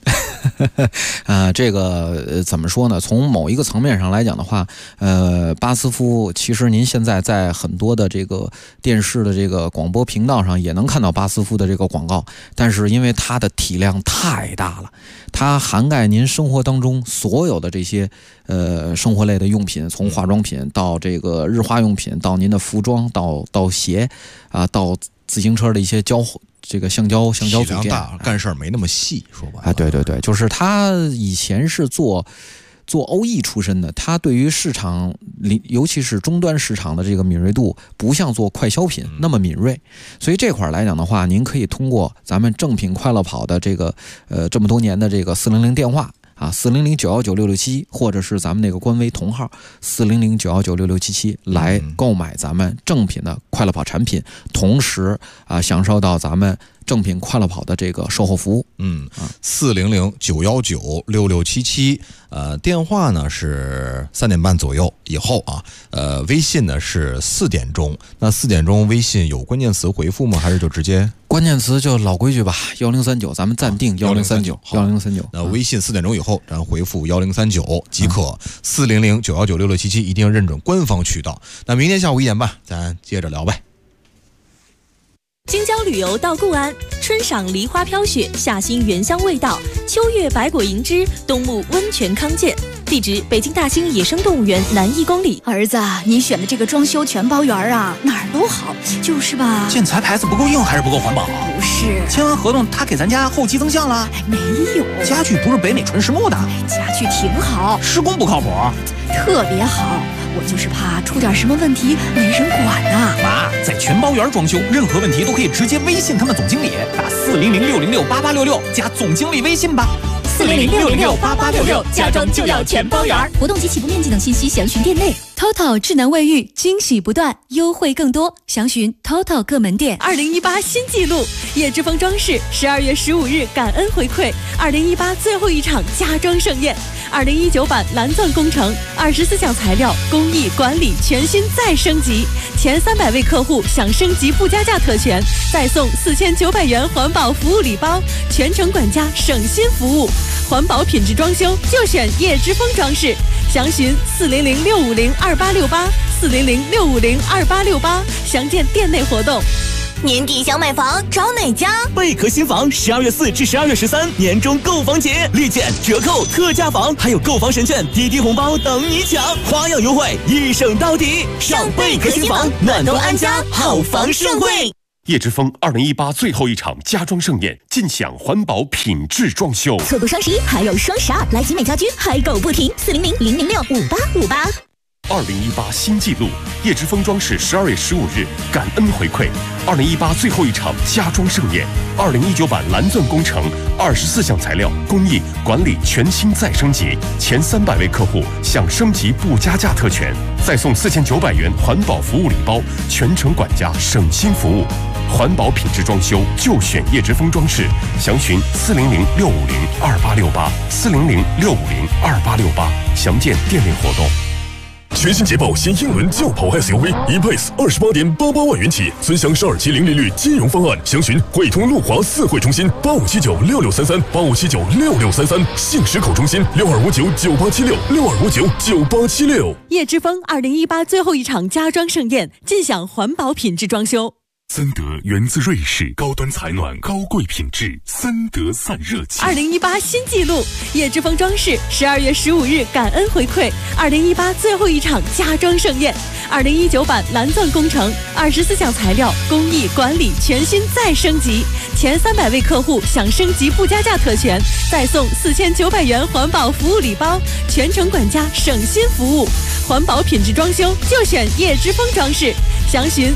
这个怎么说呢？从某一个层面上来讲的话，巴斯夫其实您现在在很多的这个电视的这个广播频道上也能看到巴斯夫的这个广告，但是因为它的体量太大了，它涵盖您生活当中所有的这些生活类的用品，从化妆品到这个日化用品，到您的服装，到鞋到自行车的一些这个橡胶组件， 干事儿没那么细，说白了。 对，就是他以前是做 OE 出身的，他对于市场，尤其是终端市场的这个敏锐度，不像做快消品那么敏锐。所以这块来讲的话，您可以通过咱们正品快乐跑的这个这么多年的这个400电话400-919-6677，或者是咱们那个官微同号400-919-6677来购买咱们正品的快乐跑产品，同时享受到咱们正品快乐跑的这个售后服务。 400-919-6677，电话呢是3点半左右以后微信呢是4点钟。那4点钟微信有关键词回复吗？还是就直接？ 关键词就老规矩吧，1039，咱们暂定1039。 那微信4点钟以后，然后回复1039即可。400-919-6677，一定要认准官方渠道。那明天下午1点半，咱接着聊呗。 京郊旅游到固安， 春赏梨花飘雪，夏兴原香味道，秋月百果盈枝，冬沐温泉康健。地址：北京大兴野生动物园南1公里。 儿子，你选的这个装修全包园啊，哪儿都好，就是吧？ 建材牌子不够硬还是不够环保？ 不是， 签完合同他给咱家后期增项了？ 没有， 家具不是北美纯实木的？ 家具挺好， 施工不靠谱， 特别好。我就是怕出点什么问题没人管呐。 妈，在全包园装修，任何问题都可以直接微信他们总经理，打400-606-8866加总经理微信吧。 400-606-8866，家装就要全包园。活动及起步面积等信息详询店内。 TOTO 智能卫浴，惊喜不断，优惠更多，详询 TOTO 各门店。2018新纪录，叶之峰装饰12月15日感恩回馈2018最后一场家装盛宴，2019版蓝钻工程，24项材料工艺管理全新再升级，前300位客户享升级不加价特权，再送4900元环保服务礼包，全程管家省心服务，环保品质装修就选叶之峰装饰，详询400-650-2868，400-650-2868，详见店内活动。 年底想买房找哪家？ 贝壳新房12月4至12月13年终购房节，立减、折扣、特价房，还有购房神券、滴滴红包等你抢，花样优惠一省到底。上贝壳新房，暖冬安家，好房盛会。 叶之峰2018最后一场家装盛宴，尽享环保品质装修。 错过双11还有双12，来集美家居嗨购不停，400-006-5858。 2018新纪录，叶之峰装饰12月15日感恩回馈2018最后一场家装盛宴，2019版蓝钻工程24项材料工艺管理全新再升级，前300位客户享升级不加价特权，再送4900元环保服务礼包，全程管家省心服务。环保品质装修就选叶之峰装饰，详询400-650-2868，400-650-2868，详见店内活动。 全新捷豹新英伦轿跑 SUV E-Pace 28.88万元起，尊享12期零利率金融方案，详询汇通路华4汇中心85796633，85796633，信实口中心62599876，62599876。 叶之峰2018最后一场家装盛宴，尽享环保品质装修。 森德源自瑞士，高端采暖，高贵品质，森德散热器。 2018新纪录，叶之峰装饰12月15日感恩回馈2018最后一场家装盛宴，2019版蓝钻工程，24项材料工艺管理全新再升级，前300位客户享升级不加价特权，再送4900元环保服务礼包，全程管家省心服务，环保品质装修就选叶之峰装饰，详询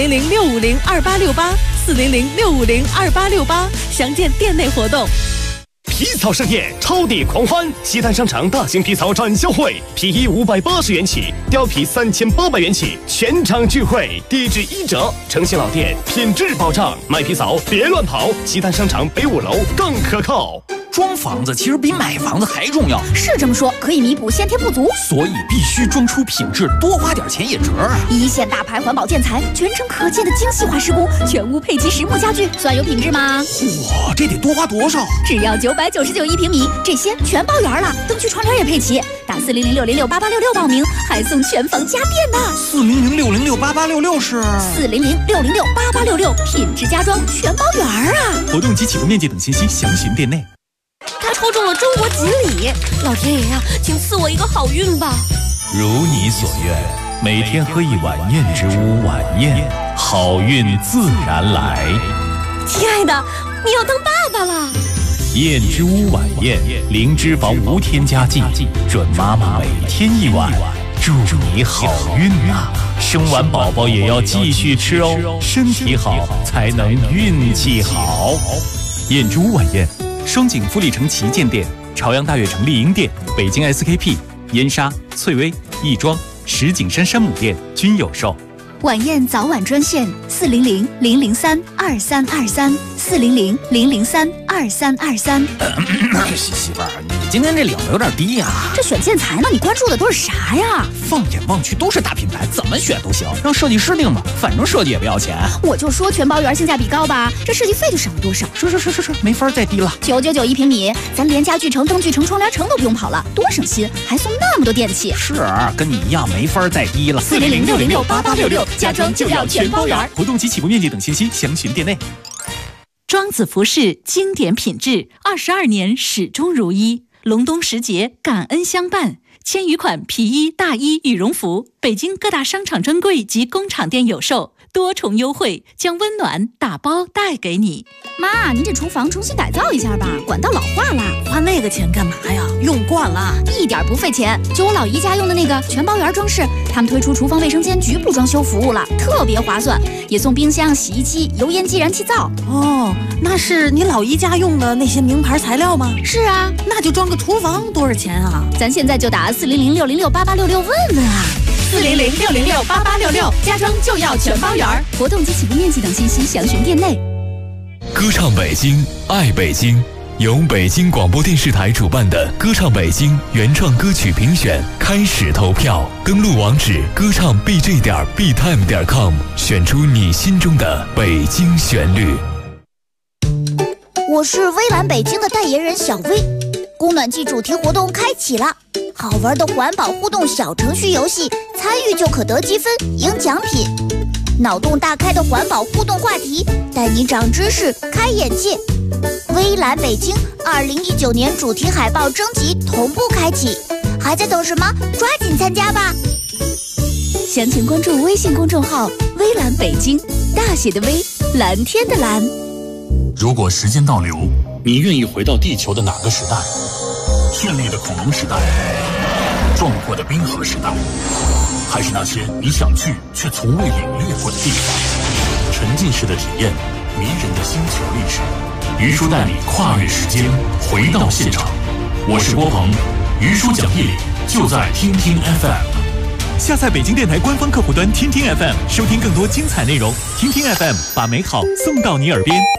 400-650-2868，400-650-2868，详见店内活动。 皮草盛宴，超抵狂欢！西单商场大型皮草展销会，皮衣580元起，貂皮3800元起，全场聚会，低至1折，诚信老店，品质保障。买皮草别乱跑，西单商场北5楼更可靠。 装房子其实比买房子还重要， 是这么说，可以弥补先天不足， 所以必须装出品质，多花点钱也值啊！ 一线大牌环保建材，全程可见的精细化施工，全屋配齐实木家具，算有品质吗？ 哇，这得多花多少？ 只要999一平米，这些全包圆了，灯具窗帘也配齐。打400-606-8866报名，还送全房家电呢。 400-606-8866是 400-606-8866，品质家装全包圆啊！ 活动及起步面积等信息详询店内。 他抽中了中国锦鲤，老天爷呀，请赐我一个好运吧！ 如你所愿，每天喝一碗燕之屋晚宴，好运自然来。 亲爱的，你要当爸爸了！ 燕之屋晚宴，零脂肪无添加剂，准妈妈每天一碗，祝你好运啊！生完宝宝也要继续吃哦，身体好才能运气好。 燕之屋晚宴。双井富力城旗舰店、朝阳大悦城丽婴店、北京 SKP、燕莎、翠微、亦庄、石景山山姆店均有售。 晚宴早晚专线400-003-2323，400-003-2323。 媳妇儿，你今天这领子有点低呀。 这选建材呢，你关注的都是啥呀？ 放眼望去都是大品牌，怎么选都行，让设计师定吧，反正设计也不要钱。 我就说全包圆性价比高吧，这设计费就省了多少？ 是，没法再低了。 999一平米，咱连家具城、灯具城、窗帘城都不用跑了，多省心，还送那么多电器。 是，跟你一样没法再低了。 400-606-8866，家装就要全包圆。 活动及起步面积等信息详询店内。 庄子服饰经典品质，22年始终如一。隆冬时节，感恩相伴。千余款皮衣、大衣、羽绒服，北京各大商场专柜及工厂店有售，多重优惠，将温暖打包带给你。 妈，您这厨房重新改造一下吧，管道老化了。 花那个钱干嘛呀？用惯了， 一点不费钱。就我老姨家用的那个全包圆装饰，他们推出厨房卫生间局部装修服务了，特别划算，也送冰箱、洗衣机、油烟机、燃气灶。 哦，那是你老姨家用的那些名牌材料吗？ 是啊， 那就装个厨房多少钱啊？ 咱现在就打400-606-8866问问啊。 400-606-8866，家装就要全包圆。 活动及起步面积等信息详询店内。 歌唱北京，爱北京，由北京广播电视台主办的歌唱北京原创歌曲评选开始投票，登录网址歌唱 bj.btime.com， 选出你心中的北京旋律。 我是微蓝北京的代言人小薇，供暖季主题活动开启了，好玩的环保互动小程序游戏，参与就可得积分赢奖品。脑洞大开的环保互动话题，带你长知识开眼界。微蓝北京2019年主题海报征集同步开启，还在等什么？抓紧参加吧！ 详情关注微信公众号微蓝北京，大写的微，蓝天的蓝。 如果时间倒流，你愿意回到地球的哪个时代？绚丽的恐龙时代，壮阔的冰河时代，还是那些你想去却从未领略过的地方？沉浸式的体验，迷人的星球历史。于叔带你跨越时间，回到现场。我是郭鹏，于叔讲义就在听听 FM。 下载北京电台官方客户端听听 FM， 收听更多精彩内容。听听 FM， 把美好送到你耳边。